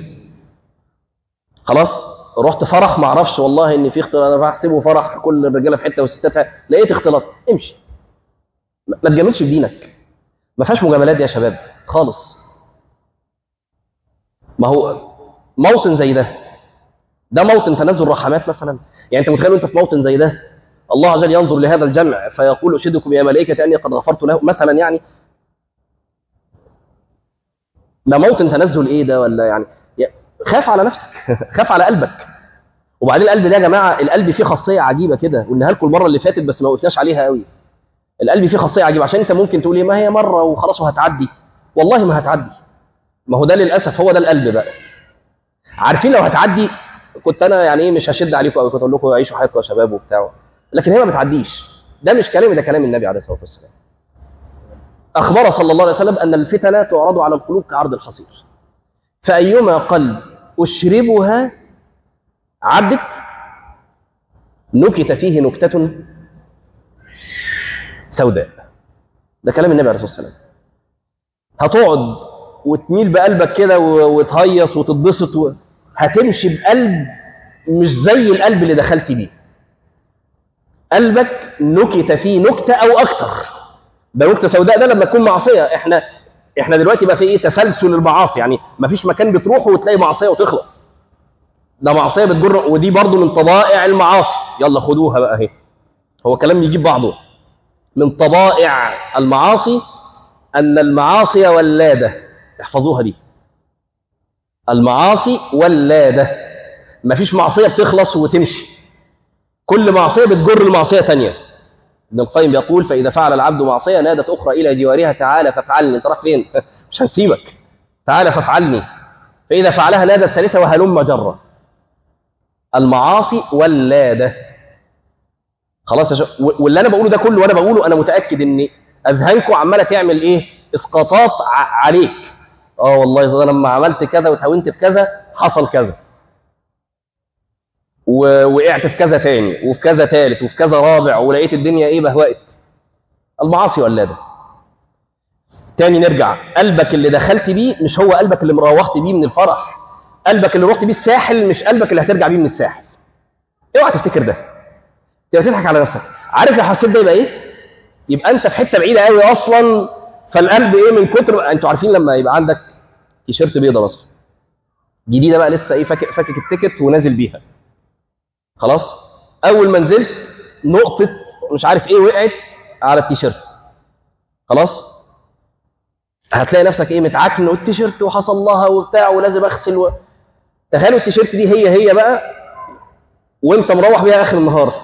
خلاص، رحت فرح ما اعرفش والله ان في اختلاط، انا بحسبه فرح كل الرجاله في حته والستات، لقيت اختلاط، امشي. ما تجاملش بدينك، ما فيهاش مجاملات يا شباب خالص. ما هو موطن زي ده، ده موطن تنزل رحمات مثلا. يعني انت متخيل انت في موطن زي ده، الله عز وجل ينظر لهذا الجمع فيقول اشهدكم يا ملائكه اني قد غفرت له مثلا، يعني ده موطن تنزل ايه ده؟ ولا يعني خاف على نفسك. خاف على قلبك. وبعدين القلب ده يا جماعه، القلب فيه خاصيه عجيبه كده، قلناها لكم المره اللي فاتت بس ما قلتناش عليها قوي. القلب فيه خاصيه عجيبه، عشان انت ممكن تقول ايه ما هي مره وخلاص وهتعدي. والله ما هتعدي. ما هو ده للاسف، هو ده القلب بقى. عارفين لو هتعدي كنت انا يعني ايه مش هشد عليكم قوي، كنت اقول لكم عيشوا حياتكم يا شباب وبتاع، لكن هي ما بتعديش. ده مش كلامي، ده كلام النبي عليه الصلاه والسلام. اخبر صلى الله عليه وسلم ان الفتن تعرض على القلوب كعرض الحصير، فايما قلب اشربها عدت نكت فيه نكته سوداء. ده كلام النبي عليه الصلاه والسلام. هتقعد وتميل بقلبك كده وتهيص وتتبسط و... هتمشي بقلب مش زي القلب اللي دخلت بيه. قلبك نكت فيه نكته او اكتر. ده نكته سوداء، ده لما تكون معصيه. احنا احنا دلوقتي بقى في ايه؟ تسلسل المعاصي، يعني مفيش مكان بتروحه وتلاقي معصيه وتخلص. ده معصيه بتجر، ودي برضو من طبائع المعاصي. يلا خدوها بقى اهي، هو كلام يجيب بعضه. من طبائع المعاصي أن المعاصي ولادة. احفظوها دي، المعاصي ولادة. مفيش معصية بتخلص وتمشي، كل معصية بتجر المعصية تانية. ابن القيم يقول فإذا فعل العبد معصية نادت أخرى إلى جوارها تعالى فافعلني. أنت رايح فين؟ مش هنسيبك، تعالى فافعلني. فإذا فعلها نادت ثالثة وهلم جرة. المعاصي ولادة. خلاص يا شباب، واللي أنا بقوله ده كله وأنا بقوله أنا متأكد إن أذهانكم عمالة تعمل إيه؟ إسقاطات عليك. آه والله إذا لما عملت كذا وتهاونت في كذا حصل كذا، ووقعت في كذا تاني وفي كذا تالت وفي كذا رابع، ولقيت الدنيا إيه بهوقت. المعاصي ولادة. تاني نرجع، قلبك اللي دخلت بيه مش هو قلبك اللي مروحت بيه من الفرح. قلبك اللي رحت بيه الساحل مش قلبك اللي هترجع بيه من الساحل. اوعى تفتكر ده، تبقى تضحك على نفسك. عارف لو حسيت ده يبقى ايه؟ يبقى انت في حته بعيده قوي اصلا، فالقلب ايه من كتر. انتوا عارفين لما يبقى عندك تيشيرت بيضه مثلا جديده بقى لسه ايه فاكك فاكك التيكت ونازل بيها، خلاص اول ما نزلت نقطه مش عارف ايه وقعت على التيشيرت، خلاص هتلاقي نفسك ايه متعكن والتيشيرت وحصل لها وبتاع ولازم اغسل و... تخيلوا التيشيرت دي هي هي بقى وانت مروح بيها اخر النهار،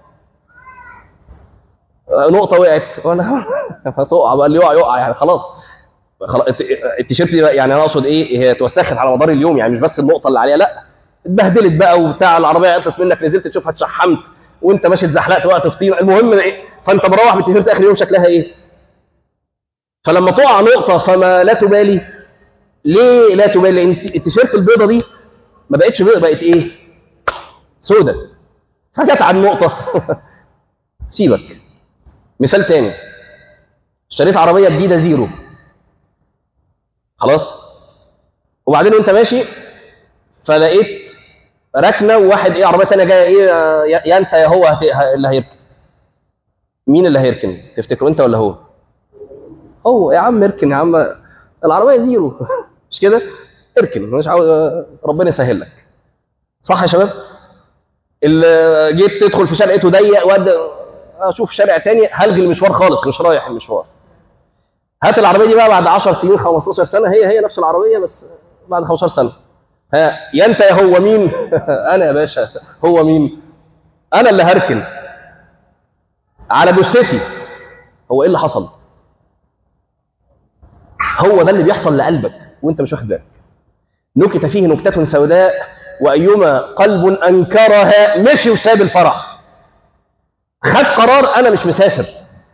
نقطه وقعت وانا هتقع بقى، اللي يقع يقع يعني خلاص. خلاص التيشيرت دي يعني انا اقصد ايه، هي اتوسخت على مدار اليوم يعني، مش بس النقطه اللي عليها، لا اتبهدلت بقى وبتاع، العربيه عطلت منك، نزلت تشوفها اتشحمت وانت ماشي اتزحلقت وقعت في طين، المهم ايه، فانت مروح بالتيشيرت اخر يوم شكلها ايه. فلما تقع نقطه فما لا تبالي. ليه لا تبالي؟ لان التيشيرت البيضه دي ما بقتش بيضه، بقت ايه، سودة، فجت على النقطه. سيبك. مثال تاني، اشتريت عربيه جديده زيرو، خلاص، وبعدين وانت ماشي فلقيت ركنه وواحد ايه عربيه ثانيه جايه ايه، يا انت يا هو اللي هيركن. مين اللي هيركن تفتكروا، انت ولا هو؟ هو يا عم اركن يا عم، العربيه زيرو مش كده، اركن مش عاوز، ربنا يسهل لك، صح يا شباب؟ اللي جيت تدخل في شارع لقيته ضيق واد اشوف شارع ثاني، هلغي المشوار خالص، مش رايح المشوار. هات العربيه دي بقى بعد عشر سنين خمستاشر سنه، هي هي نفس العربيه بس بعد خمستاشر سنه. ها يا انت يا هو مين؟ انا يا باشا. هو مين؟ انا اللي هركن على جثتي. هو ايه اللي حصل؟ هو ده اللي بيحصل لقلبك وانت مش واخد بالك. نكت فيه نكتة سوداء وايما قلب انكرها مشي وساب الفرح، خد قرار انا مش مسافر.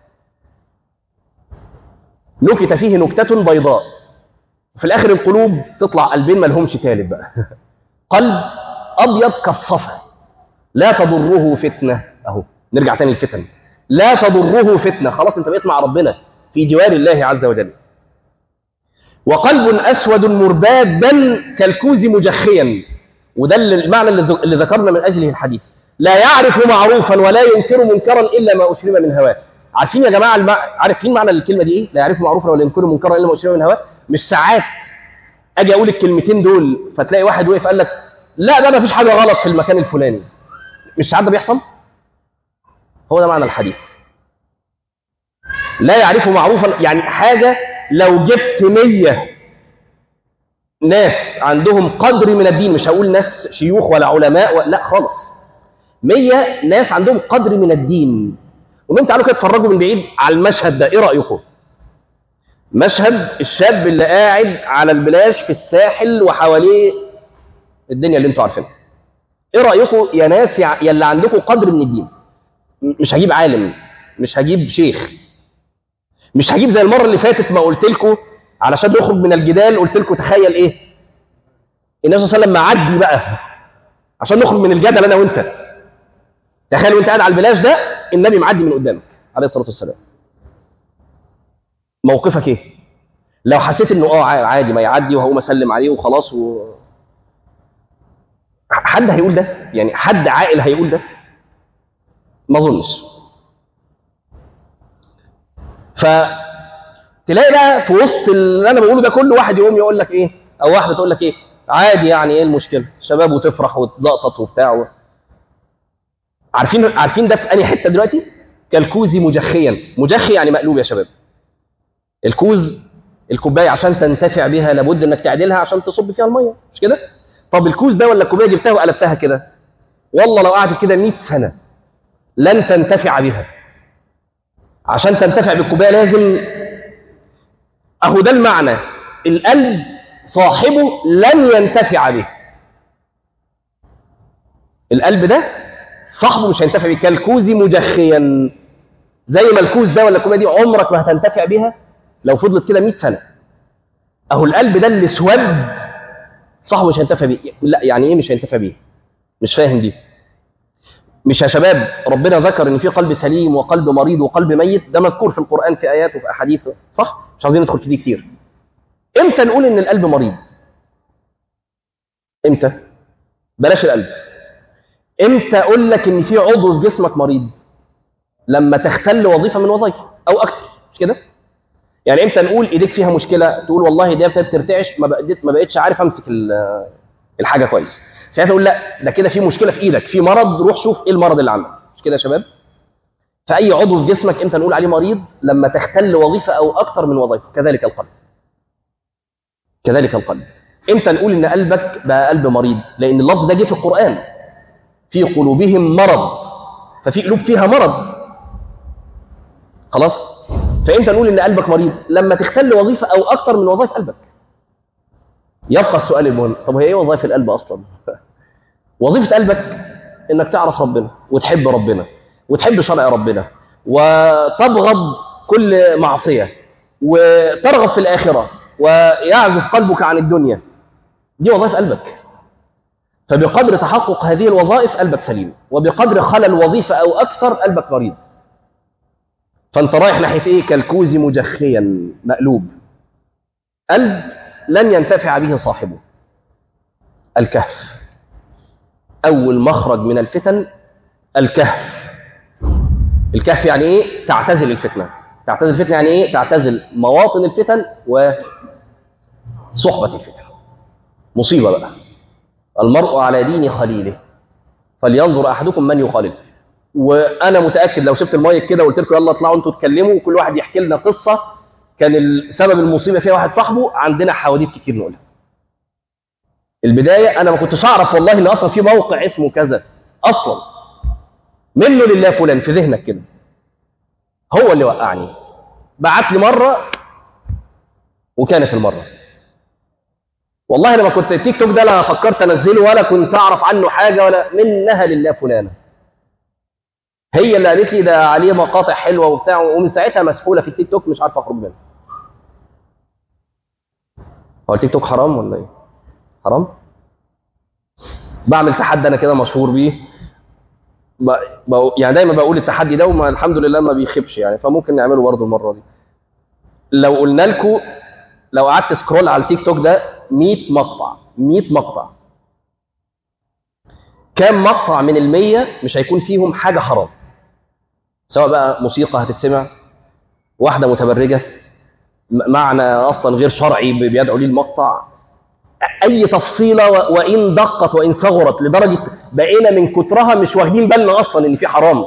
نكت فيه نكتة بيضاء، في الاخر القلوب تطلع قلبين ما لهمش تالت بقى. قلب ابيض كالصفا لا تضره فتنه، اهو نرجع تاني للفتن، لا تضره فتنه، خلاص انت بقيت مع ربنا في جوار الله عز وجل. وقلب اسود مربادا كالكوز مجخيا، وده المعنى اللي ذكرنا من اجله الحديث، لا يعرف معروفا ولا ينكر منكرا الا ما اشرب من هواه. عارفين يا جماعه المع... عارفين معنى الكلمه دي ايه؟ لا يعرف معروفا ولا ينكر منكرا الا ما اشرب من هواه. مش ساعات اجي اقول الكلمتين دول فتلاقي واحد وقف قال لك لا ده ما فيش حاجه غلط في المكان الفلاني، مش ساعات ده بيحصل؟ هو ده معنى الحديث. لا يعرف معروفا يعني حاجه لو جبت مية ناس عندهم قدر من الدين، مش هقول ناس شيوخ ولا علماء و... لا خالص، مية ناس عندهم قدر من الدين، ومن تعالوا كده اتفرجوا من بعيد على المشهد ده، ايه رايكم؟ مشهد الشاب اللي قاعد على البلاش في الساحل وحواليه الدنيا اللي انتوا عارفينها. ايه رايكم يا ناس يا اللي عندكم قدر من الدين؟ مش هجيب عالم، مش هجيب شيخ، مش هجيب زي المره اللي فاتت ما قلت لكم علشان نخرج من الجدال، قلت لكم تخيل ايه، النبي صلى الله عليه وسلم معدي بقى عشان نخرج من الجدل انا وانت. تخيل وانت قاعد على البلاش ده النبي معدي من قدامك عليه الصلاه والسلام، موقفك ايه؟ لو حسيت انه اه عادي ما يعدي وهو مسلم عليه وخلاص و... حد هيقول ده؟ يعني حد عاقل هيقول ده؟ ما اظنش. فتلاقي بقى في وسط اللي انا بقوله ده كله واحد يقوم يقول لك ايه، او واحده تقول لك ايه، عادي يعني ايه المشكله، شباب وتفرح وتزقطط وبتاع و... عارفين عارفين ده في انهي حته دلوقتي؟ كالكوز مجخيا. مجخي يعني مقلوب يا شباب. الكوز الكوبايه عشان تنتفع بها لابد انك تعدلها عشان تصب فيها الميه، مش كده؟ طب الكوز ده ولا الكوبايه جبتها وقلبتها كده، والله لو قعدت كده مئة سنه لن تنتفع بها. عشان تنتفع بالكوبايه لازم، اهو ده المعنى. القلب صاحبه لن ينتفع به. القلب ده صاحبه مش هينتفع به. كالكوز مجخيا، زي ما الكوز ده ولا الكوبايه دي عمرك ما هتنتفع بها لو فضلت كده مئة سنه. اهو القلب ده اللي اسود صاحبه مش هينتفع بيه. لا يعني ايه مش هينتفع بيه؟ مش فاهم دي. مش يا شباب ربنا ذكر ان في قلب سليم وقلب مريض وقلب ميت؟ ده مذكور في القرآن في آيات وفي أحاديث، صح؟ مش عايزين ندخل في دي كتير. امتى نقول ان القلب مريض؟ امتى؟ بلاش القلب. امتى اقول لك ان في عضو في جسمك مريض؟ لما تختل وظيفة من وظائفه او اكتر، مش كده؟ يعني امتى نقول ايديك فيها مشكلة؟ تقول والله ايديا ابتدت ترتعش، ما بقيت ما بقتش عارف امسك الحاجة كويس. ساعتها اقول لا ده كده في مشكلة في ايدك، في مرض، روح شوف ايه المرض اللي عندك، مش كده يا شباب؟ فأي عضو في جسمك امتى نقول عليه مريض؟ لما تختل وظيفة أو أكثر من وظيفة. كذلك القلب. كذلك القلب. امتى نقول إن قلبك بقى قلب مريض؟ لأن اللفظ ده جه في القرآن، في قلوبهم مرض، ففي قلوب فيها مرض. خلاص؟ فامتى نقول إن قلبك مريض؟ لما تختل وظيفة أو أكثر من وظائف قلبك. يبقى السؤال المهم، طب هي إيه وظائف القلب أصلا؟ وظيفة قلبك إنك تعرف ربنا وتحب ربنا وتحب شرع ربنا وتبغض كل معصية وترغب في الآخرة ويعزف قلبك عن الدنيا. دي وظائف قلبك. فبقدر تحقق هذه الوظائف قلبك سليم، وبقدر خلل وظيفة أو أكثر قلبك مريض. فأنت رايح ناحية إيه؟ كالكوز مجخيا مقلوب. قلب لن ينتفع به صاحبه. الكهف. أول مخرج من الفتن الكهف. الكهف يعني ايه؟ تعتزل الفتنه. تعتزل الفتنه يعني ايه؟ تعتزل مواطن الفتن وصحبه الفتن. مصيبه بقى. المرء على دين خليله فلينظر احدكم من يخالل. وانا متاكد لو سبت المايك كده وقلت لكم يلا اطلعوا انتوا اتكلموا وكل واحد يحكي لنا قصه كان سبب المصيبه فيها واحد صاحبه، عندنا حواديت كتير نقولها. البدايه انا ما كنتش اعرف والله ان اصلا في موقع اسمه كذا اصلا، منه لله فلان في ذهنك كده، هو اللي وقعني. بعت لي مرة وكانت المرة. والله لما كنت التيك توك ده لا فكرت انزله ولا كنت اعرف عنه حاجة، ولا منها لله فلانة. هي اللي قالت لي ده عليه مقاطع حلوة وبتاع، ومن ساعتها مسحولة في التيك توك مش عارف اخرج منه. هو التيك توك حرام ولا ايه؟ حرام؟ بعمل تحدي انا كده مشهور بيه، يعني دايما بقول التحدي ده وما الحمد لله ما بيخيبش يعني، فممكن نعمله برضه المره دي. لو قلنا لكم لو قعدت سكرول على التيك توك ده مئة مقطع مئة مقطع، كام مقطع من المية مش هيكون فيهم حاجه حرام؟ سواء بقى موسيقى هتتسمع، واحده متبرجه، معنى اصلا غير شرعي بيدعو ليه المقطع، اي تفصيله وان دقت وان صغرت لدرجه بقينا من كترها مش واخدين بالنا اصلا ان في حرام.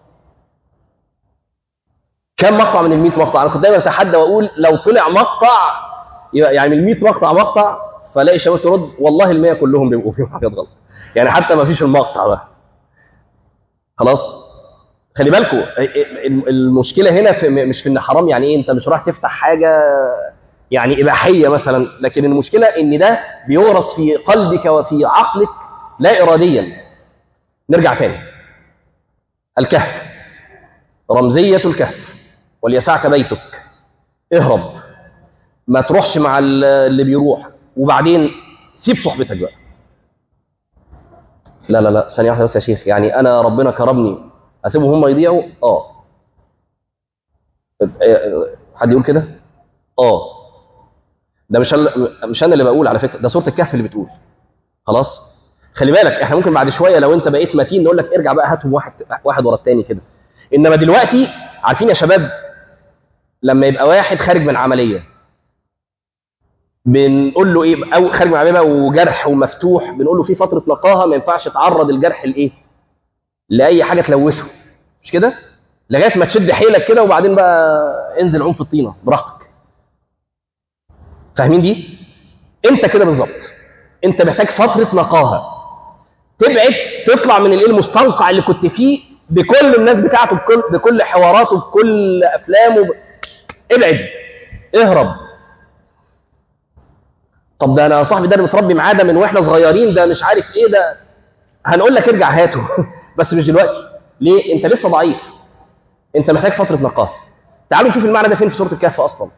كم مقطع من المئة مقطع؟ انا كنت دايما اتحدى واقول لو طلع مقطع يعني من المئة مقطع مقطع، فلاقي شباب ترد والله المية كلهم بيبقوا فيهم حاجات غلط، يعني حتى ما فيش المقطع ده. خلاص خلي بالكم المشكله هنا في مش في ان حرام يعني ايه، انت مش رايح تفتح حاجه يعني إباحية مثلا، لكن المشكلة إن ده بيورث في قلبك وفي عقلك لا إراديا. نرجع تاني. الكهف رمزية الكهف، وليسعك بيتك. اهرب، ما تروحش مع اللي بيروح، وبعدين سيب صحبتك بقى. لا لا لا ثانية واحدة بس يا شيخ، يعني أنا ربنا كرمني أسيبهم هم يضيعوا؟ آه. حد يقول كده؟ آه. ده مش مش انا اللي بقول على فكره، ده سوره الكهف اللي بتقول. خلاص خلي بالك، احنا ممكن بعد شويه لو انت بقيت متين نقول لك ارجع بقى هاتهم واحد واحد ورا الثاني كده. انما دلوقتي عارفين يا شباب لما يبقى واحد خارج من عمليه بنقول له ايه، او خارج من عمليه بقى وجرح ومفتوح، بنقول له في فتره نقاهه ما ينفعش تعرض الجرح لايه؟ لاي حاجه تلوثه، مش كده؟ لغايه ما تشد حيلك كده، وبعدين بقى انزل عوم في الطينه براحتك. فاهمين دي؟ انت كده بالظبط، انت محتاج فتره نقاهه، تبعد، تطلع من الايه المستنقع اللي كنت فيه بكل الناس بتاعته، بكل بكل حواراته، بكل افلامه ب... ابعد، اهرب. طب ده انا يا صاحبي ده انا متربي معاه ده من واحنا صغيرين، ده مش عارف ايه ده، هنقول لك ارجع هاته بس مش دلوقتي. ليه؟ انت لسه ضعيف، انت محتاج فتره نقاهه. تعالوا نشوف المعنى ده فين في سوره الكهف اصلا.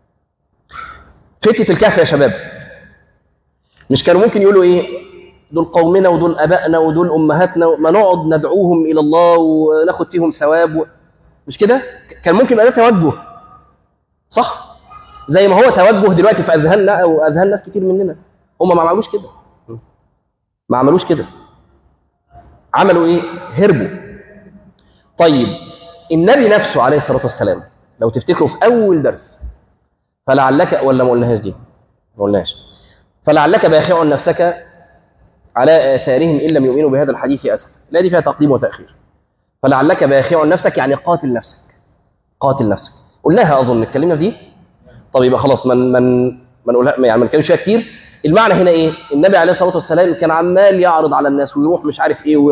فتنه الكهف يا شباب، مش كانوا ممكن يقولوا ايه؟ دول قومنا ودول ابائنا ودول امهاتنا، ما نقعد ندعوهم الى الله وناخد فيهم ثواب و... مش كده؟ كان ممكن يبقى ده توجه، صح؟ زي ما هو توجه دلوقتي في اذهاننا او اذهان ناس كتير مننا. هم ما عملوش كده، ما عملوش كده. عملوا ايه؟ هربوا. طيب النبي نفسه عليه الصلاه والسلام، لو تفتكروا في اول درس، فلعلك، ولا ما قلناهاش دي؟ ما قلناش. فلعلك باخع نفسك على آثارهم إن لم يؤمنوا بهذا الحديث أسفا. لا، دي فيها تقديم وتأخير. فلعلك باخع نفسك يعني قاتل نفسك، قاتل نفسك. قلناها أظن، اتكلمنا في دي. طب يبقى خلاص من من ما نقولها، يعني ما نتكلمش فيها كتير. المعنى هنا إيه؟ النبي عليه الصلاة والسلام كان عمال يعرض على الناس ويروح مش عارف إيه و...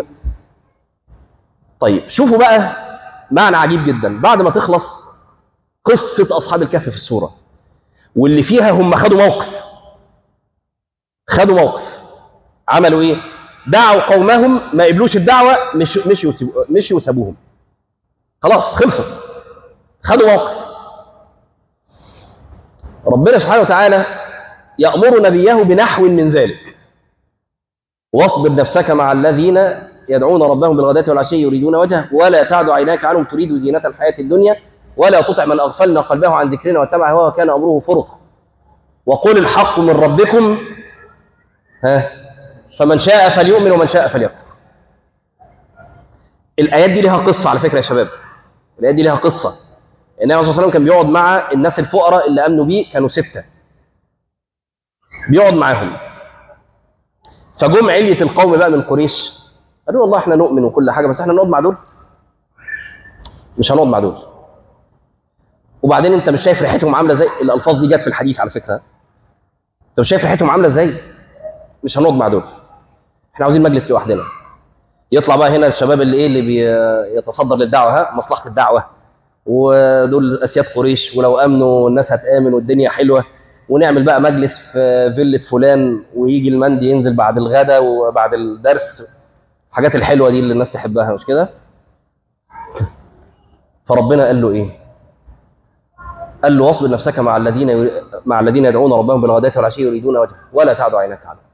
طيب شوفوا بقى معنى عجيب جدا بعد ما تخلص قصة أصحاب الكهف في السورة، واللي فيها هم خدوا موقف، خدوا موقف. عملوا ايه؟ دعوا قومهم، ما قبلوش الدعوه، مش مش مش وسابوهم. خلاص خلصت، خدوا موقف. ربنا سبحانه وتعالى يأمر نبيه بنحو من ذلك: واصبر نفسك مع الذين يدعون ربهم بالغداة والعشي يريدون وجهه ولا تعد عيناك عنهم تريد زينة الحياة الدنيا ولا تطع من أغفلنا قلبه عن ذكرنا واتبع هواه وكان أمره فرطا وقل الحق من ربكم ها فمن شاء فليؤمن ومن شاء فليكفر. الآيات دي لها قصة على فكرة يا شباب، الآيات دي لها قصة. النبي صلى الله عليه وسلم كان بيقعد مع الناس الفقراء اللي آمنوا بيه، كانوا ستة، بيقعد معاهم. فجم علية القوم بقى من قريش قالوا والله احنا نؤمن وكل حاجة، بس احنا نقعد مع دول؟ مش هنقعد مع دول. وبعدين انت مش شايف ريحتهم عاملة ازاي؟ الألفاظ دي جت في الحديث على فكرة. انت مش شايف ريحتهم عاملة ازاي؟ مش هنقعد مع دول، احنا عاوزين مجلس لوحدنا. يطلع بقى هنا الشباب اللي ايه اللي بيتصدر للدعوه، ها مصلحه الدعوه، ودول اسياد قريش، ولو امنوا الناس هتامن والدنيا حلوه، ونعمل بقى مجلس في فيلة فلان، ويجي المندي ينزل بعد الغداء وبعد الدرس، الحاجات الحلوه دي اللي الناس تحبها، مش كده؟ فربنا قال له ايه؟ قال له واصبر نفسك مع الذين مع الذين يدعون ربهم بالغداة والعشي يريدون وجهه ولا تعد عيناك عنهم.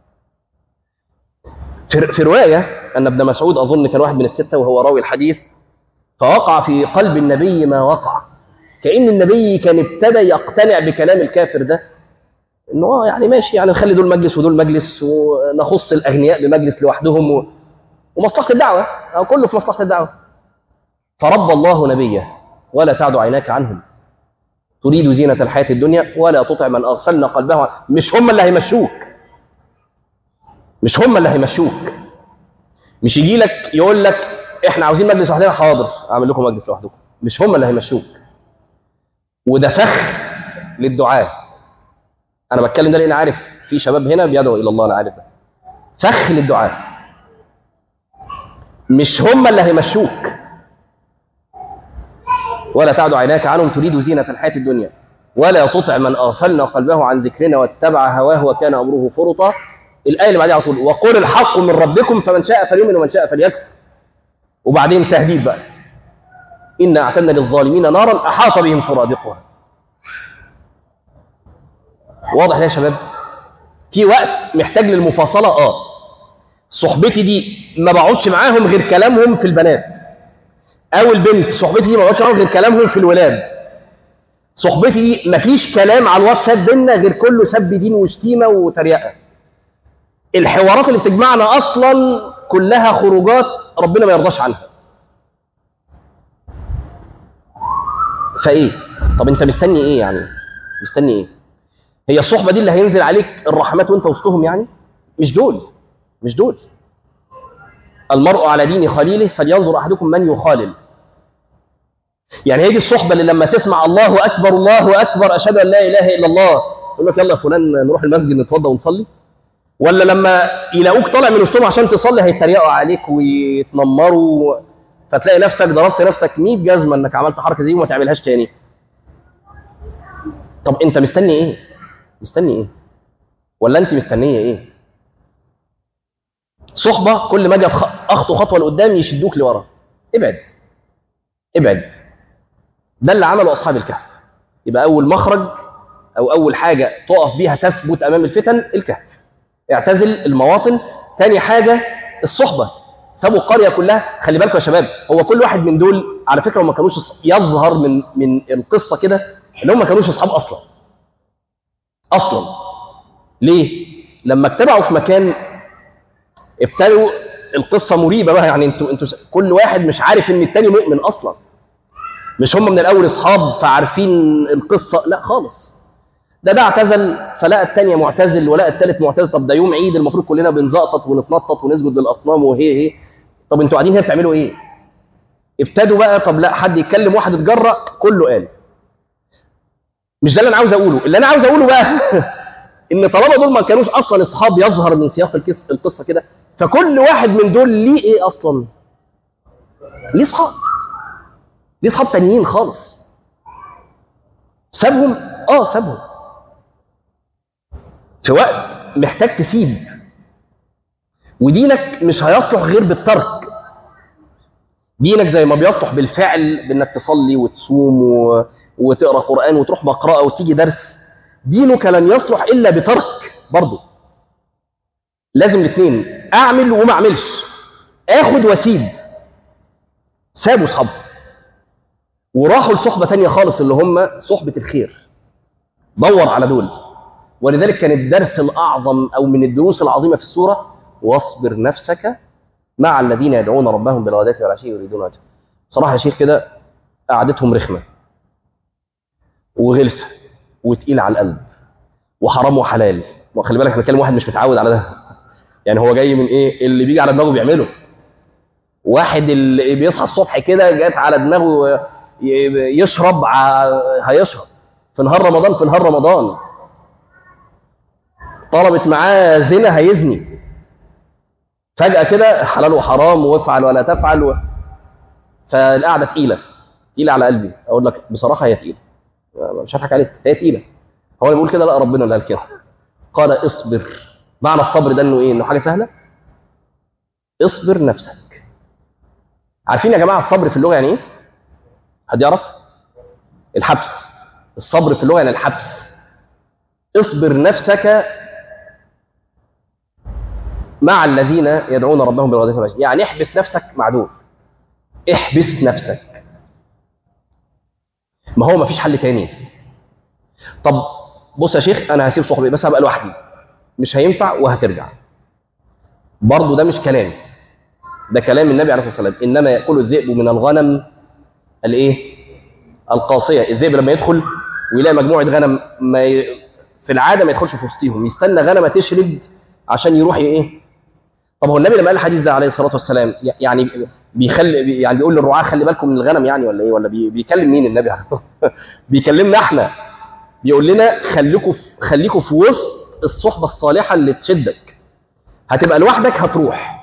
في رواية أن ابن مسعود أظن كان واحد من الستة وهو راوي الحديث، فوقع في قلب النبي ما وقع، كأن النبي كان ابتدى يقتنع بكلام الكافر ده، إنه يعني ماشي، يعني نخلي دول مجلس ودول مجلس، ونخص الأغنياء بمجلس لوحدهم، و... ومصلحة الدعوة، أو كله في مصلحة الدعوة. فرب الله نبيه ولا تعد عيناك عنهم تريد زينة الحياة الدنيا ولا تطع من أغفلنا قلبه. مش هم اللي هيمشوك، مش هم اللي هيمشوك. مش يجي لك يقول لك احنا عاوزين مجلس لوحدنا، حاضر اعمل لكم مجلس لوحدكم. مش هم اللي هيمشوك. وده فخ للدعاء. انا بتكلم ده لان عارف في شباب هنا بيدعوا الى الله، انا عارف ده. فخ للدعاء. مش هم اللي هيمشوك. ولا تعد عيناك عنهم تريد زينة الحياة الدنيا ولا تطع من أغفلنا قلبه عن ذكرنا واتبع هواه وكان أمره فرطا. الآية اللي بعدها على طول: وقل الحق من ربكم فمن شاء فليؤمن ومن شاء فليكفر. وبعدين تهديد بقى: إنا أعتدنا للظالمين نارا أحاط بهم سرادقها. واضح ده يا شباب؟ في وقت محتاج للمفاصلة. آه صحبتي دي ما بقعدش معاهم غير كلامهم في البنات، أو البنت صحبتي دي ما بقعدش معاهم غير كلامهم في الولاد. صحبتي دي مفيش كلام على الواتساب بينا غير كله سب دين وشتيمة وتريقة. الحوارات اللي بتجمعنا أصلا كلها خروجات ربنا ما يرضاش عنها. فإيه؟ طب أنت مستني إيه يعني؟ مستني إيه؟ هي الصحبة دي اللي هينزل عليك الرحمات وأنت وسطهم يعني؟ مش دول، مش دول. المرء على دين خليله فلينظر أحدكم من يخالل. يعني هي دي الصحبة اللي لما تسمع الله أكبر الله أكبر أشهد أن لا إله إلا الله يقول لك يلا يا فلان نروح المسجد نتوضى ونصلي؟ ولا لما يلاقوك طالع من وسطهم عشان تصلي هيتريقوا عليك ويتنمروا فتلاقي نفسك ضربت نفسك مية جزمة انك عملت حركة زي وما تعملهاش تاني؟ طب انت مستني ايه؟ مستني ايه؟ ولا انت مستنية ايه؟ صحبة كل ما اجي اخطو خطوة لقدام يشدوك لورا. ابعد ابعد. ده اللي عمله اصحاب الكهف. يبقى اول مخرج او اول حاجة تقف بيها تثبت امام الفتن الكهف. اعتزل المواطن. ثاني حاجة الصحبة. سابوا القرية كلها. خلي بالكم يا شباب، هو كل واحد من دول على فكرة ما كانوش يظهر من من القصة كده ان هم ما كانوش اصحاب اصلا. اصلا. ليه؟ لما اتبعوا في مكان ابتدوا القصة مريبة بقى، يعني انتوا انتوا كل واحد مش عارف ان التاني مؤمن اصلا. مش هم من الاول اصحاب فعارفين القصة، لا خالص. ده ده اعتزل فلقى الثانيه معتزل ولقى الثالث معتزل. طب ده يوم عيد المفروض كلنا بنزقطط ونتنطط ونسجد للاصنام وهي هي. طب انتوا قاعدين هنا بتعملوا ايه؟ ابتدوا بقى طب لا حد يتكلم واحد اتجرأ كله قال. مش ده اللي انا عاوز اقوله. اللي انا عاوز اقوله بقى ان طالما دول ما كانوش اصلا اصحاب يظهر من سياق القصه كده، فكل واحد من دول ليه ايه اصلا؟ ليه اصحاب. ليه اصحاب تانيين خالص. سابهم اه سابهم في وقت محتاج تسيب. ودينك مش هيصلح غير بالترك. دينك زي ما بيصلح بالفعل بانك تصلي وتصوم و... وتقرا قران وتروح مقرأة وتيجي درس، دينك لن يصلح الا بترك برضه. لازم الاثنين، اعمل وما اعملش، اخد واسيب. سابوا صحبه وراحوا لصحبه ثانيه خالص اللي هم صحبه الخير. دور على دول. ولذلك كان الدرس الأعظم أو من الدروس العظيمة في السورة واصبر نفسك مع الذين يدعون ربهم بالغداة والعشي يريدون وجهه. صراحة يا شيخ كده قعدتهم رخمة وغلسة وتقيل على القلب وحرام وحلال. وخلي بالك احنا بنتكلم واحد مش متعود على ده، يعني هو جاي من ايه اللي بيجي على دماغه بيعمله. واحد اللي بيصحى الصبح كده جات على دماغه يشرب هيشرب في نهار رمضان. في نهار رمضان طلبت معاه زنا هيزني فجأة كده حلال وحرام وافعل ولا تفعل و... فالقعدة تقيلة تقيلة على قلبي. أقول لك بصراحة هي تقيلة، مش هضحك عليك، هي تقيلة. هو اللي بيقول كده؟ لا، ربنا اللي قال كده. قال اصبر. معنى الصبر ده انه ايه؟ انه حاجة سهلة. اصبر نفسك. عارفين يا جماعة الصبر في اللغة يعني ايه؟ حد يعرف؟ الحبس. الصبر في اللغة يعني الحبس. اصبر نفسك مع الذين يدعون ربهم بالغداة والعشي، يعني احبس نفسك مع دول. احبس نفسك. ما هو ما فيش حل تاني. طب بص يا شيخ انا هسيب صحبي بس هبقى لوحدي، مش هينفع وهترجع. برضه ده مش كلام، ده كلام النبي عليه الصلاه والسلام. انما ياكل الذئب من الغنم الايه؟ القاصيه. الذئب لما يدخل ويلاقي مجموعه غنم ما ي... في العاده ما يدخلش في وسطهم، يستنى غنمه تشرد عشان يروح ايه. طب هو النبي لما قال الحديث ده عليه الصلاه والسلام يعني بيخلي يعني بيقول للرعاة خلي بالكم من الغنم يعني ولا ايه؟ ولا بي... بيكلم مين النبي عليه الصلاه والسلام؟ بيكلمنا احنا، بيقول لنا خليكم في... خليكم في وسط الصحبه الصالحه اللي تشدك. هتبقى لوحدك هتروح.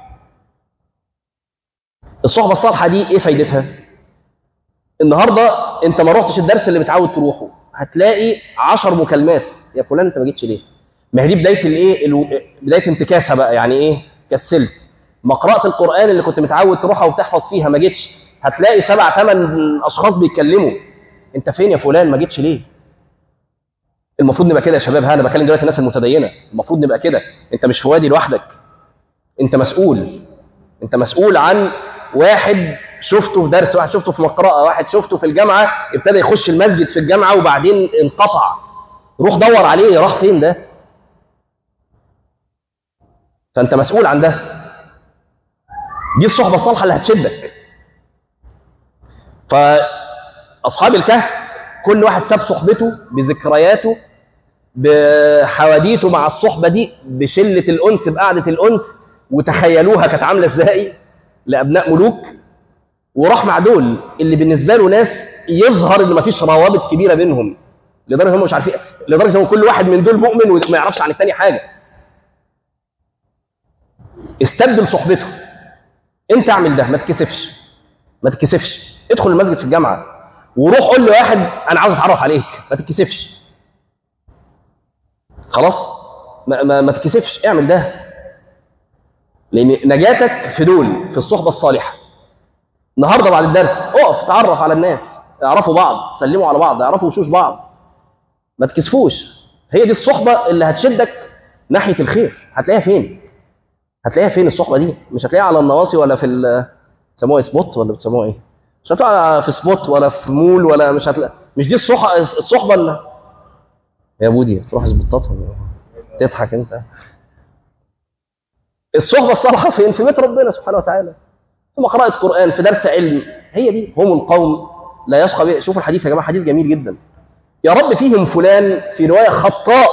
الصحبه الصالحه دي ايه فايدتها؟ النهارده انت ما رحتش الدرس اللي متعود تروحه، هتلاقي عشر مكالمات يا فلان انت ما جيتش ليه؟ ما هي دي بدايه الايه؟ الو... بدايه انتكاسه بقى. يعني ايه؟ كسلت. مقرأة القرآن اللي كنت متعود تروحها وتحفظ فيها ما جيتش، هتلاقي سبع ثمان اشخاص بيتكلموا انت فين يا فلان ما جيتش ليه؟ المفروض نبقى كده يا شباب. ها انا بكلم دلوقتي الناس المتدينه، المفروض نبقى كده. انت مش في وادي لوحدك، انت مسؤول. انت مسؤول عن واحد شفته في درس، واحد شفته في مقرأة، واحد شفته في الجامعه ابتدى يخش المسجد في الجامعه وبعدين انقطع. روح دور عليه راح فين ده. فانت مسؤول عن ده. دي الصحبه الصالحه اللي هتشدك. فاصحاب الكهف كل واحد ساب صحبته بذكرياته بحواديته مع الصحبه دي بشله الانس بقعده الانس، وتخيلوها كانت عامله ازاي لابناء ملوك، وراح مع دول اللي بالنسبه له ناس يظهر ان مفيش روابط كبيره بينهم، لدرجه هم مش عارفين، لدرجه ان كل واحد من دول مؤمن وما يعرفش عن الثاني حاجه. استبدل صحبته. انت اعمل ده، ما تكسفش ما تتكسفش. ادخل المسجد في الجامعه وروح قول لواحد انا عاوز اتعرف عليك، ما تتكسفش. خلاص، ما, ما, ما تتكسفش، اعمل ده، لان نجاتك في دول، في الصحبه الصالحه. النهارده بعد الدرس اقف تعرف على الناس، اعرفوا بعض، سلموا على بعض، اعرفوا وشوش بعض، ما تكسفوش. هي دي الصحبه اللي هتشدك ناحيه الخير. هتلاقيها فين؟ هتلاقيها فين الصحبه دي؟ مش هتلاقيها على النواصي ولا في ال بتسموها سبوت ولا بتسموها ايه؟ مش هتلاقيها في سبوت ولا في مول ولا مش هتلاقي. مش دي الصحبه الصحبه اللي يا بودي تروح سبوتات تضحك انت. الصحبه الصالحه فين؟ في بيت ربنا سبحانه وتعالى، في قراءة قرآن، في درس علم. هي دي هم القوم لا يشقى بهم. شوفوا الحديث يا جماعه، حديث جميل جدا. يا رب فيهم فلان، في روايه خطاء،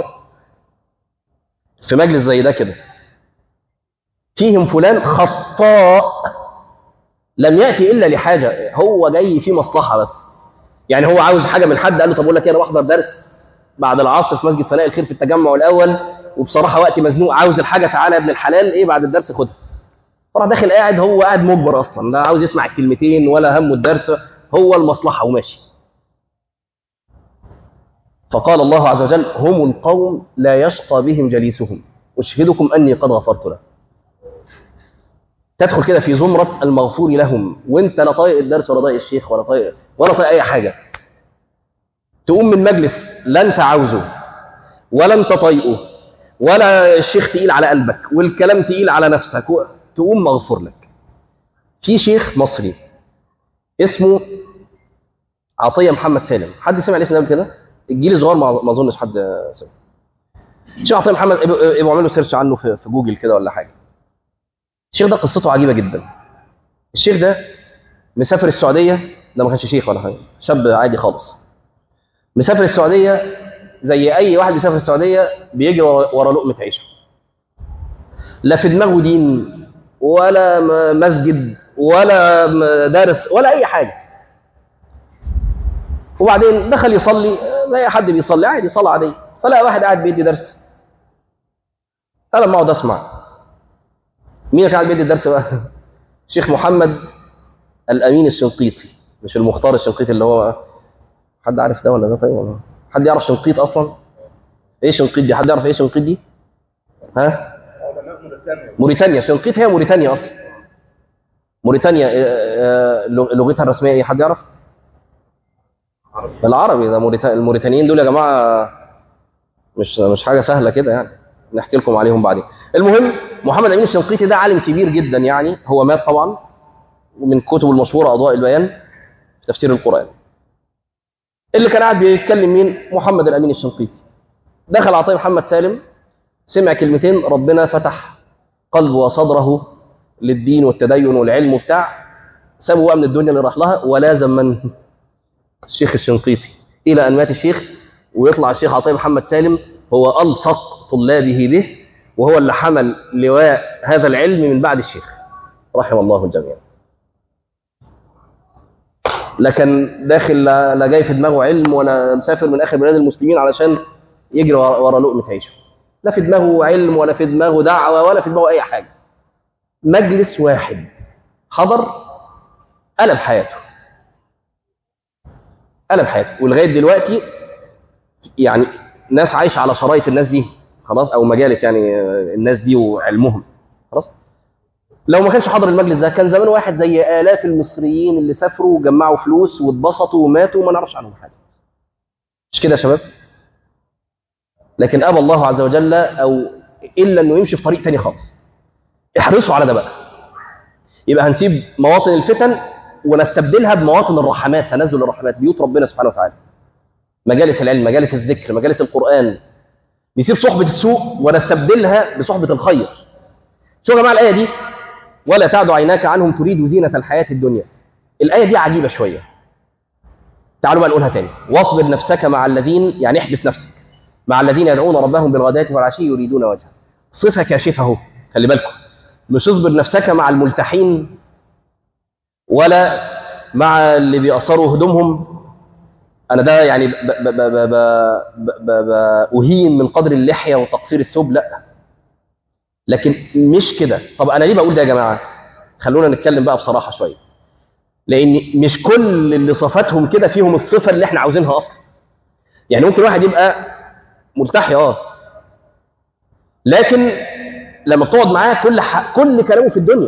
في مجلس زي ده كده فيهم فلان خطاء لم ياتي الا لحاجه، هو جاي في مصلحه بس. يعني هو عاوز حاجه من حد، قال له طب اقول لك ايه، انا بحضر درس بعد العصر في مسجد فناء الخير في التجمع الاول، وبصراحه وقتي مزنوق، عاوز الحاجه، تعالى يا ابن الحلال ايه بعد الدرس خدها. راح داخل قاعد، هو قاعد مجبر اصلا، لا عاوز يسمع الكلمتين ولا همه الدرس، هو المصلحه وماشي. فقال الله عز وجل هم القوم لا يشقى بهم جليسهم أشهدكم أني قد غفرت له. تدخل كده في زمرة المغفور لهم وانت لا طايق الدرس ولا طايق الشيخ ولا طايق ولا طايق أي حاجة، تقوم من مجلس لا انت عاوزه ولا انت طايقه ولا الشيخ تقيل على قلبك والكلام تقيل على نفسك، تقوم مغفور لك. في شيخ مصري اسمه عطية محمد سالم، حد سمع الاسم ده قبل كده؟ الجيل الصغير ما اظنش حد سمع. الشيخ عطية محمد، ابقوا اعملوا سيرش عنه في جوجل كده ولا حاجه. الشيخ ده قصته عجيبه جدا. الشيخ ده مسافر السعوديه، ده ما كانش شيخ ولا حاجه، شاب عادي خالص، مسافر السعوديه زي اي واحد بيسافر السعوديه، بيجري ورا لقمه عيشه، لا في دماغه دين ولا مسجد ولا دارس ولا اي حاجه. وبعدين دخل يصلي زي حد بيصلي عادي صلاه عاديه، فلقى واحد قاعد بيدي درس. قال لما اقعد اسمع. مين اللي قاعد بيدي الدرس بقى؟ الشيخ محمد الامين الشنقيطي، مش المختار الشنقيطي اللي هو، حد عارف ده ولا ده؟ طيب ولا حد يعرف شنقيط اصلا؟ ايه شنقيط دي؟ حد يعرف ايه شنقيط دي؟ ها؟ موريتانيا. شنقيط هي موريتانيا اصلا. موريتانيا لغتها الرسميه ايه؟ حد يعرف؟ العربي. ده موريتا... الموريتانيين دول يا جماعه مش مش حاجه سهله كده يعني، نحكي لكم عليهم بعدين. المهم محمد امين الشنقيطي ده عالم كبير جدا يعني، هو مات طبعا، ومن كتبه المشهوره اضواء البيان في تفسير القران. اللي كان قاعد بيتكلم مين؟ محمد الامين الشنقيطي. دخل عطيه محمد سالم، سمع كلمتين، ربنا فتح قلبه وصدره للدين والتدين والعلم وبتاع، سابه بقى من الدنيا اللي راح لها ولازم من الشيخ الشنقيطي الى ان مات الشيخ. ويطلع الشيخ عطيه محمد سالم هو الصق طلابه به، وهو اللي حمل لواء هذا العلم من بعد الشيخ رحم الله الجميع. لكن داخل لا جاي في دماغه علم ولا مسافر من اخر بلاد المسلمين علشان يجري ورا لقمه عيشه، لا في دماغه علم ولا في دماغه دعوه ولا في دماغه اي حاجه. مجلس واحد حضر قلب حياته، قلب حياته. ولغايه دلوقتي يعني ناس عايشه على شرايط الناس دي خلاص، او مجالس يعني الناس دي وعلمهم خلاص. لو ما كانش حضر المجلس ده كان زمان واحد زي آلاف المصريين اللي سافروا وجمعوا فلوس واتبسطوا وماتوا وما نعرفش عنهم حاجه. مش كده يا شباب؟ لكن ابى الله عز وجل او الا انه يمشي في طريق ثاني خالص. احرصوا على ده بقى. يبقى هنسيب مواطن الفتن ونستبدلها بمواطن الرحمات، تنزل الرحمات، بيوت ربنا سبحانه وتعالى، مجالس العلم، مجالس الذكر، مجالس القرآن. نسيب صحبة السوء ونستبدلها بصحبة الخير. شو يا جماعة الآية دي؟ ولا تعد عيناك عنهم تريد زينة الحياة الدنيا. الآية دي عجيبة شوية. تعالوا بقى نقولها تاني. واصبر نفسك مع الذين، يعني احبس نفسك مع الذين يدعون ربهم بالغداة والعشي يريدون وجهه. صفة كاشفة اهو، خلي بالكم. مش اصبر نفسك مع الملتحين ولا مع اللي بيقصروا هدومهم. انا ده يعني ب ب ب ب ب ب ب اهين من قدر اللحيه وتقصير الثوب، لا، لكن مش كده. طب انا ليه بقول ده يا جماعه؟ خلونا نتكلم بقى بصراحه شويه، لان مش كل اللي صفاتهم كده فيهم الصفه اللي احنا عاوزينها اصلا. يعني ممكن واحد يبقى ملتحي اه، لكن لما بتقعد معاه كل ح... كل كلامه في الدنيا.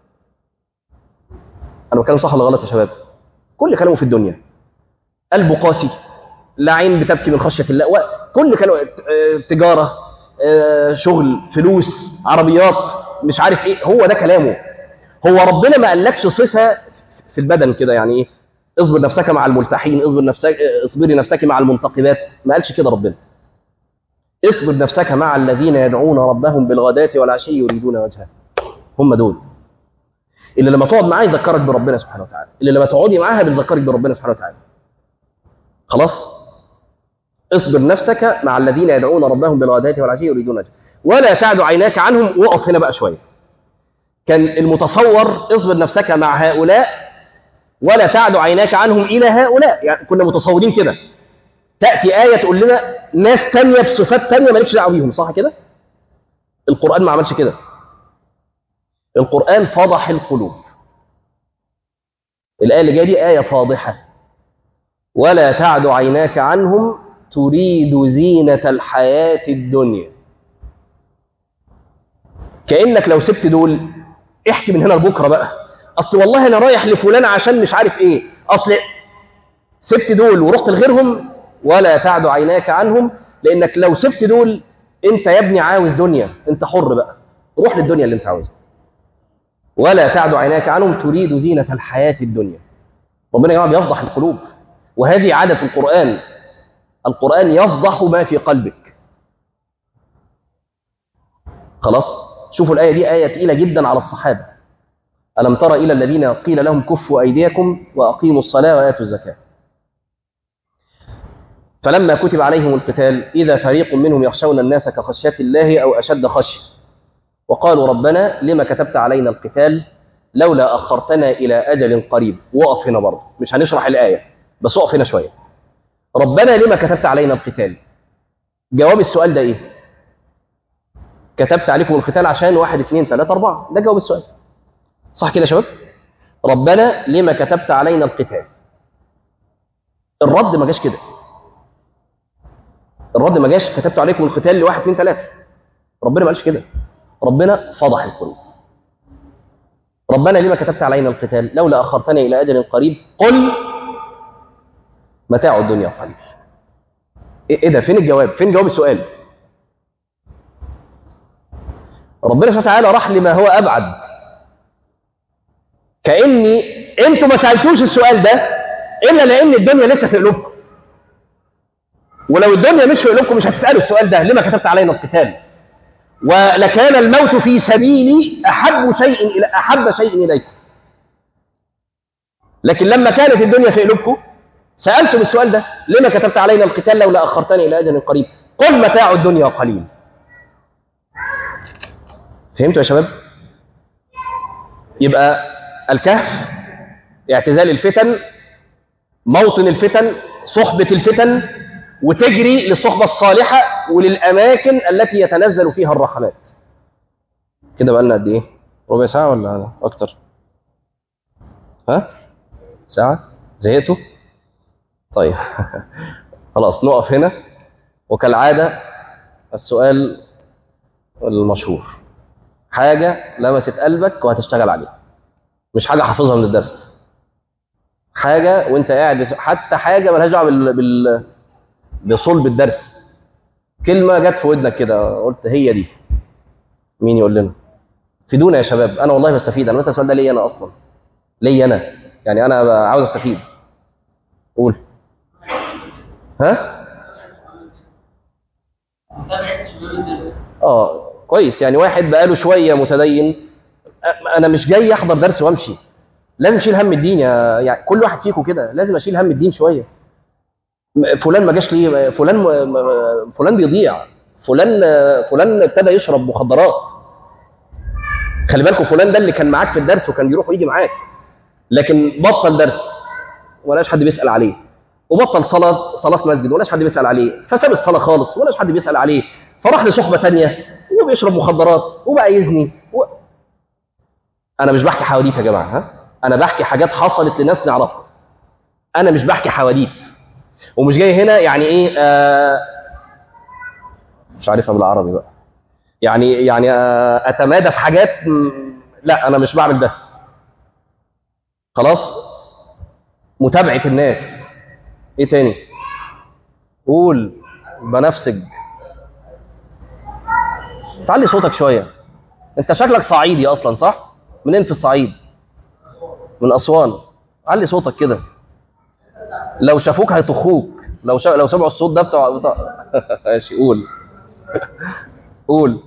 انا بتكلم صح ولا غلط يا شباب؟ كل كلامه في الدنيا، قلبه قاسي، لا عين بتبكي من خشيه الله، وكل كلامه تجاره، شغل، فلوس، عربيات، مش عارف ايه، هو ده كلامه. هو ربنا ما قالكش صفه في البدن كده، يعني ايه اصبر نفسك مع الملتحين، اصبر نفسك اصبري نفسك مع المنتقبات، ما قالش كده ربنا. اصبر نفسك مع الذين يدعون ربهم بالغداة والعشي يريدون وجهه. هم دول اللي لما تقعد معاه يذكرك بربنا سبحانه وتعالى، اللي لما تقعدي معاها بتذكرك بربنا سبحانه وتعالى. خلاص؟ اصبر نفسك مع الذين يدعون ربهم بالغداة والعشي يريدون وجهه ولا تعد عيناك عنهم. وقف هنا بقى شويه. كان المتصور اصبر نفسك مع هؤلاء ولا تعد عيناك عنهم الى هؤلاء، يعني كنا متصورين كده. تاتي ايه تقول لنا ناس ثانيه بصفات ثانيه مالكش دعوه بيهم، صح كده؟ القران ما عملش كده. القران فضح القلوب. الايه اللي جايه دي ايه فاضحه. ولا تعد عيناك عنهم تريد زينه الحياه الدنيا. كانك لو سبت دول احكي من هنا لبكره بقى، اصل والله انا رايح لفلان عشان مش عارف ايه، اصل سبت دول ورحت لغيرهم. ولا تعد عيناك عنهم، لانك لو سبت دول انت يا ابني عاوز دنيا، انت حر بقى، روح للدنيا اللي انت عاوزها. ولا تعد عيناك عنهم تريد زينة الحياة الدنيا. ربنا يا جماعه بيفضح القلوب، وهذه عادة القرآن. القرآن يفضح ما في قلبك. خلاص؟ شوفوا الآية دي آية ثقيلة جدا على الصحابة. ألم تر إلى الذين قيل لهم كفوا أيديكم وأقيموا الصلاة وآتوا الزكاة فلما كتب عليهم القتال إذا فريق منهم يخشون الناس كخشية الله أو أشد خشية وقالوا ربنا لما كتبت علينا القتال لولا أخرتنا إلى أجل قريب. وقف هنا برضه، مش هنشرح الآية بس وقف هنا شوية. ربنا لما كتبت علينا القتال، جواب السؤال ده إيه؟ كتبت عليكم القتال عشان واحد اثنين ثلاثة أربعة، ده جواب السؤال، صح كده يا شباب؟ ربنا لما كتبت علينا القتال. الرد ما جاش كده. الرد ما جاش كتبت عليكم القتال لواحد اثنين ثلاثة. ربنا ما قالش كده. ربنا فضح القلوب. ربنا لما كتبت علينا القتال لولا أخرتني إلى أجل قريب قل متاع الدنيا قليل. إيه ده؟ فين الجواب؟ فين جواب السؤال؟ ربنا سبحانه وتعالى راح لما هو أبعد. كأني أنتوا ما سألتوش السؤال ده إلا لأن الدنيا لسه في قلوبكم. ولو الدنيا مش في قلوبكم مش هتسألوا السؤال ده لما كتبت علينا القتال. ولكان الموت في سبيلي أحب شيء إلى أحب شيء إليكم. لكن لما كانت الدنيا في قلوبكم سألتم السؤال ده لما كتبت علينا القتال لولا أخرتني إلى أجل قريب قل متاع الدنيا قليل. فهمتوا يا شباب؟ يبقى الكهف اعتزال الفتن، موطن الفتن، صحبة الفتن، وتجري للصحبة الصالحة وللأماكن التي يتنزل فيها الرحمات. كده بقى لنا قد إيه؟ ربع ساعة ولا أكتر؟ ها؟ ساعة؟ زهقتوا؟ طيب خلاص نقف هنا. وكالعادة السؤال المشهور، حاجة لمست قلبك وهتشتغل عليها، مش حاجة حافظها من الدرس، حاجة وانت قاعد، حتى حاجة ملهاش دعوة بال... بال... بصلب الدرس، كلمة جت في ودنك كده قلت هي دي. مين يقول لنا؟ فيدونا يا شباب. أنا والله بستفيد. أنا مثلا السؤال ده ليا أنا أصلا، ليا أنا، يعني أنا عاوز أستفيد. قول. ها؟ آه كويس. يعني واحد بقاله شوية متدين، أنا مش جاي أحضر درس وأمشي، لازم أشيل هم الدين. يعني كل واحد فيكم كده لازم أشيل هم الدين شوية. فلان ما جاش ليه؟ فلان فلان بيضيع، فلان فلان ابتدى يشرب مخدرات. خلي بالكم فلان ده اللي كان معاك في الدرس وكان بيروح ويجي معاك، لكن بطل درس ولاش حد بيسال عليه، وبطل صلاه صلاه مسجد ولاش حد بيسال عليه، فساب الصلاه خالص ولاش حد بيسال عليه، فراح لصحبه ثانيه وبيشرب مخدرات وبقى يزني و... انا مش بحكي حواديت يا جماعه، ها؟ انا بحكي حاجات حصلت لناس نعرفها. انا مش بحكي حواديت ومش جاي هنا يعني ايه آه مش عارفها بالعربي بقى، يعني يعني آه اتمادى في حاجات. لا انا مش بعمل ده. خلاص. متابعه الناس. ايه تاني؟ قول. بنفسج. تعلي صوتك شويه. انت شكلك صعيدي اصلا، صح؟ منين في الصعيد؟ من اسوان. علي صوتك كده. لو شافوك هيطخوك، لو شا... لو سمعوا الصوت ده بتاع بتاع ماشي. قول. قول.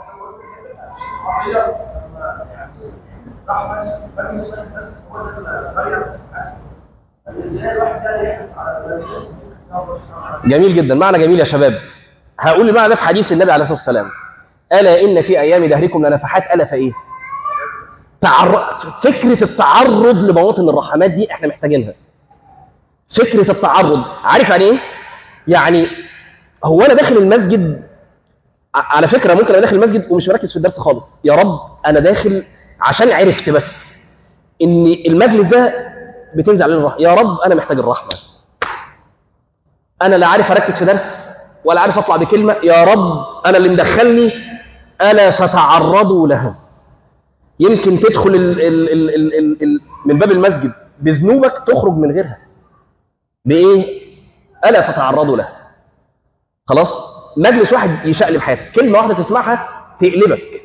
جميل جدا، معنى جميل يا شباب. هقول المعنى ده في حديث النبي عليه الصلاه والسلام: الا ان في ايام دهركم لنفحات. الا فايه؟ تعر... فكره التعرض لمواطن الرحمات دي احنا محتاجينها. فكره التعرض، عارف يعني ايه؟ يعني هو انا داخل المسجد، على فكره ممكن انا داخل المسجد ومش مركز في الدرس خالص، يا رب انا داخل عشان عرفت بس ان المجلس ده بتنزل عليه الرحمه، يا رب انا محتاج الرحمه. انا لا عارف اركز في درس ولا عارف اطلع بكلمه، يا رب انا اللي مدخلني، الا فتعرضوا لها. يمكن تدخل ال ال ال ال ال ال من باب المسجد بذنوبك، تخرج من غيرها بايه؟ الا فتعرضوا لها. خلاص. مجلس واحد يشقلب حياتك، كلمه واحده تسمعها تقلبك.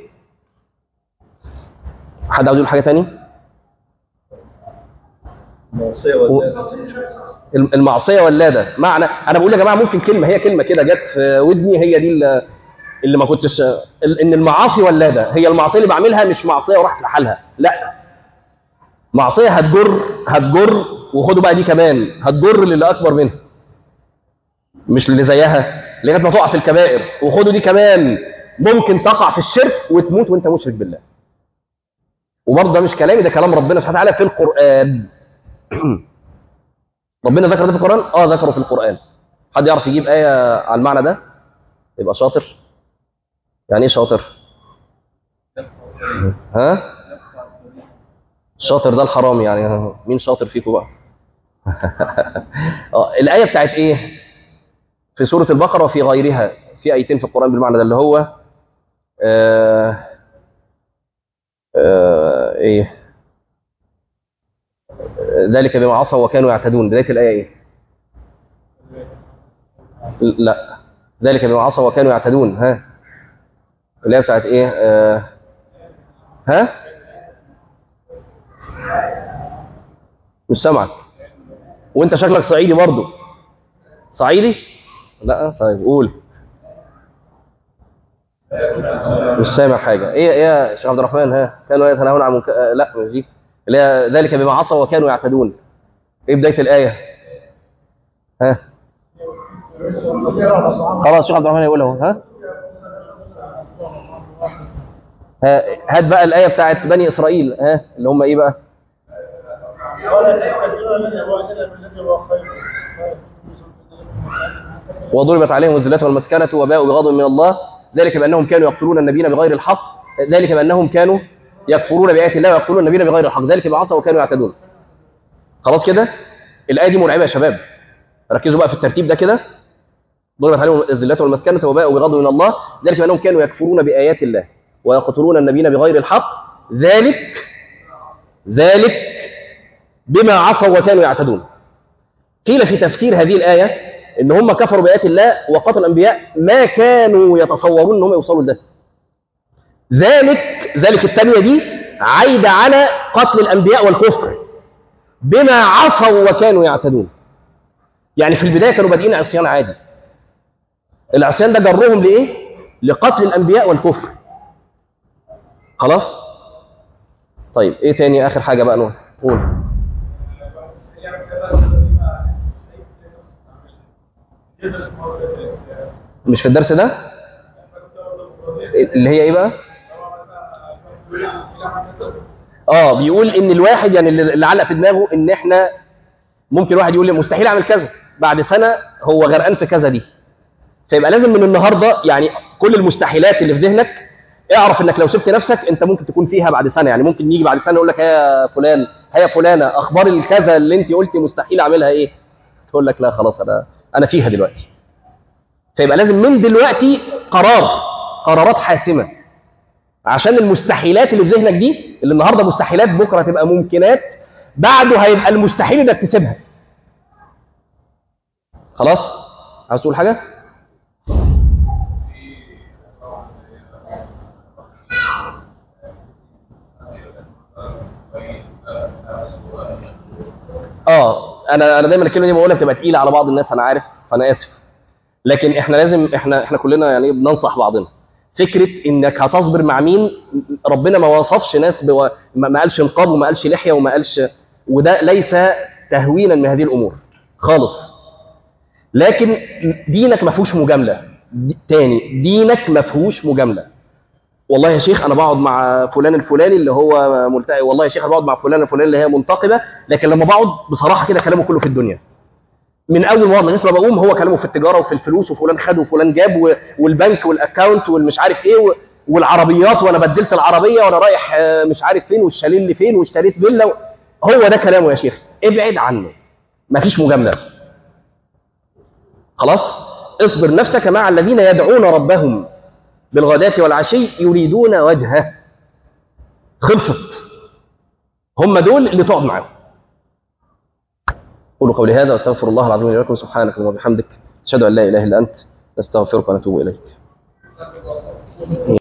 حد عاوز يقول حاجه ثاني؟ المعصيه ولاده. المعصيه ولاده. معنى انا بقول يا جماعه ممكن كلمه، هي كلمه كده جت في ودني، هي دي اللي ما كنتش، ان المعاصي ولاده. هي المعصيه اللي بعملها مش معصيه وراحت لحالها، لا، معصيه هتجر هتجر وخدوا بقى دي كمان، هتجر للي اكبر منها مش اللي زيها، لغايه ما تقع في الكبائر. وخدوا دي كمان، ممكن تقع في الشرك وتموت وانت مشرك بالله. وبرضه ده مش كلامي، ده كلام ربنا سبحانه وتعالى في القران. ربنا ذكر ده في القران؟ اه ذكره في القران. حد يعرف يجيب ايه على المعنى ده يبقى شاطر. يعني ايه شاطر؟ ها؟ الشاطر ده الحرامي يعني. مين شاطر فيكم بقى؟ اه الايه بتاعت ايه في سوره البقره وفي غيرها؟ في ايتين في القران بالمعنى ده، اللي هو آه آه ايه ذلك بما عصوا وكانوا يعتدون. بدايه الايه ايه؟ لا، ذلك بما عصوا وكانوا يعتدون. ها؟ الايه بتاعت ايه؟ آه ها؟ مش سامعك. وانت شكلك صعيدي برضه. صعيدي؟ لا. طيب قول. مش سامع حاجه. ايه ايه يا شيخ عبد الرحمن؟ ها؟ كانوا يتناهون عن منك... آه لا مش دي. اللي هي ذلك بما عصوا وكانوا يعتدون. ايه بدايه الايه؟ ها؟ خلاص الشيخ عبد الرحمن يقول اهو. ها؟ ها هات بقى الايه بتاعت بني اسرائيل. ها؟ اللي هم ايه بقى؟ وضربت عليهم الذلة والمسكنة وباءوا بغضب من الله ذلك بأنهم كانوا يقتلون النبيين بغير الحق ذلك بأنهم كانوا يكفرون بآيات الله ويقتلون النبيين بغير الحق ذلك بما عصوا وكانوا يعتدون. خلاص كده؟ الآية دي مرعبة يا شباب. ركزوا بقى في الترتيب ده كده. ضربت عليهم الذلة والمسكنة وباءوا بغضب من الله ذلك بأنهم كانوا يكفرون بآيات الله ويقتلون النبيين بغير الحق ذلك ذلك بما عصوا وكانوا يعتدون. قيل في تفسير هذه الآية إن هم كفروا بآيات الله وقتلوا الأنبياء ما كانوا يتصورون إن هم يوصلوا لده. ذلك ذلك التانية دي عايدة على قتل الأنبياء والكفر بما عصوا وكانوا يعتدون. يعني في البداية كانوا بادئين عصيان عادي. العصيان ده جرهم لإيه؟ لقتل الأنبياء والكفر. خلاص؟ طيب إيه تاني آخر حاجة بقى نقول؟ قول. مش في الدرس ده؟ اللي هي ايه بقى؟ اه بيقول ان الواحد يعني اللي علق في دماغه ان احنا ممكن واحد يقول لي مستحيل اعمل كذا، بعد سنه هو غرقان في كذا دي. فيبقى لازم من النهارده يعني كل المستحيلات اللي في ذهنك اعرف انك لو سبت نفسك انت ممكن تكون فيها بعد سنه. يعني ممكن يجي بعد سنه يقول لك يا فلان هيا فلانه اخبار الكذا اللي انت قلتي مستحيل اعملها ايه؟ تقول لك لا خلاص انا انا فيها دلوقتي. فيبقى لازم من دلوقتي قرار، قرارات حاسمه، عشان المستحيلات اللي في ذهنك دي اللي النهارده مستحيلات بكره تبقى ممكنات، بعده هيبقى المستحيل انك تسيبها. خلاص؟ عاوز تقول حاجه؟ اه انا انا دايما الكلمه دي بقولها بتبقى تقيله على بعض الناس، انا عارف، فانا اسف. لكن احنا لازم احنا احنا كلنا يعني بننصح بعضنا. فكره انك هتصبر مع مين؟ ربنا ما وصفش ناس بو... ما قالش نقاب وما قالش لحيه وما قالش، وده ليس تهوينا من هذه الامور خالص. لكن دينك ما فيهوش مجامله. تاني، دينك ما فيهوش مجامله. والله يا شيخ انا بقعد مع فلان الفلاني اللي هو ملتقي، والله يا شيخ انا بقعد مع فلان الفلاني اللي هي منتقبه، لكن لما بقعد بصراحه كده كلامه كله في الدنيا. من اول مره لغايه ما بقوم هو كلامه في التجاره وفي الفلوس وفلان خد وفلان جاب والبنك والاكونت والمش عارف ايه والعربيات، وانا بدلت العربيه وانا رايح مش عارف فين والشاليه اللي فين واشتريت فيلا. هو ده كلامه يا شيخ، ابعد عنه، مفيش مجامله. خلاص؟ اصبر نفسك مع الذين يدعون ربهم بالغداة والعشي يريدون وجهه. خلصت. هم دول اللي تقعد معاهم. قولوا قولي هذا واستغفر الله العظيم لي ولكم، سبحانك اللهم وبحمدك، اشهد ان لا اله الا انت، نستغفرك ونتوب اليك.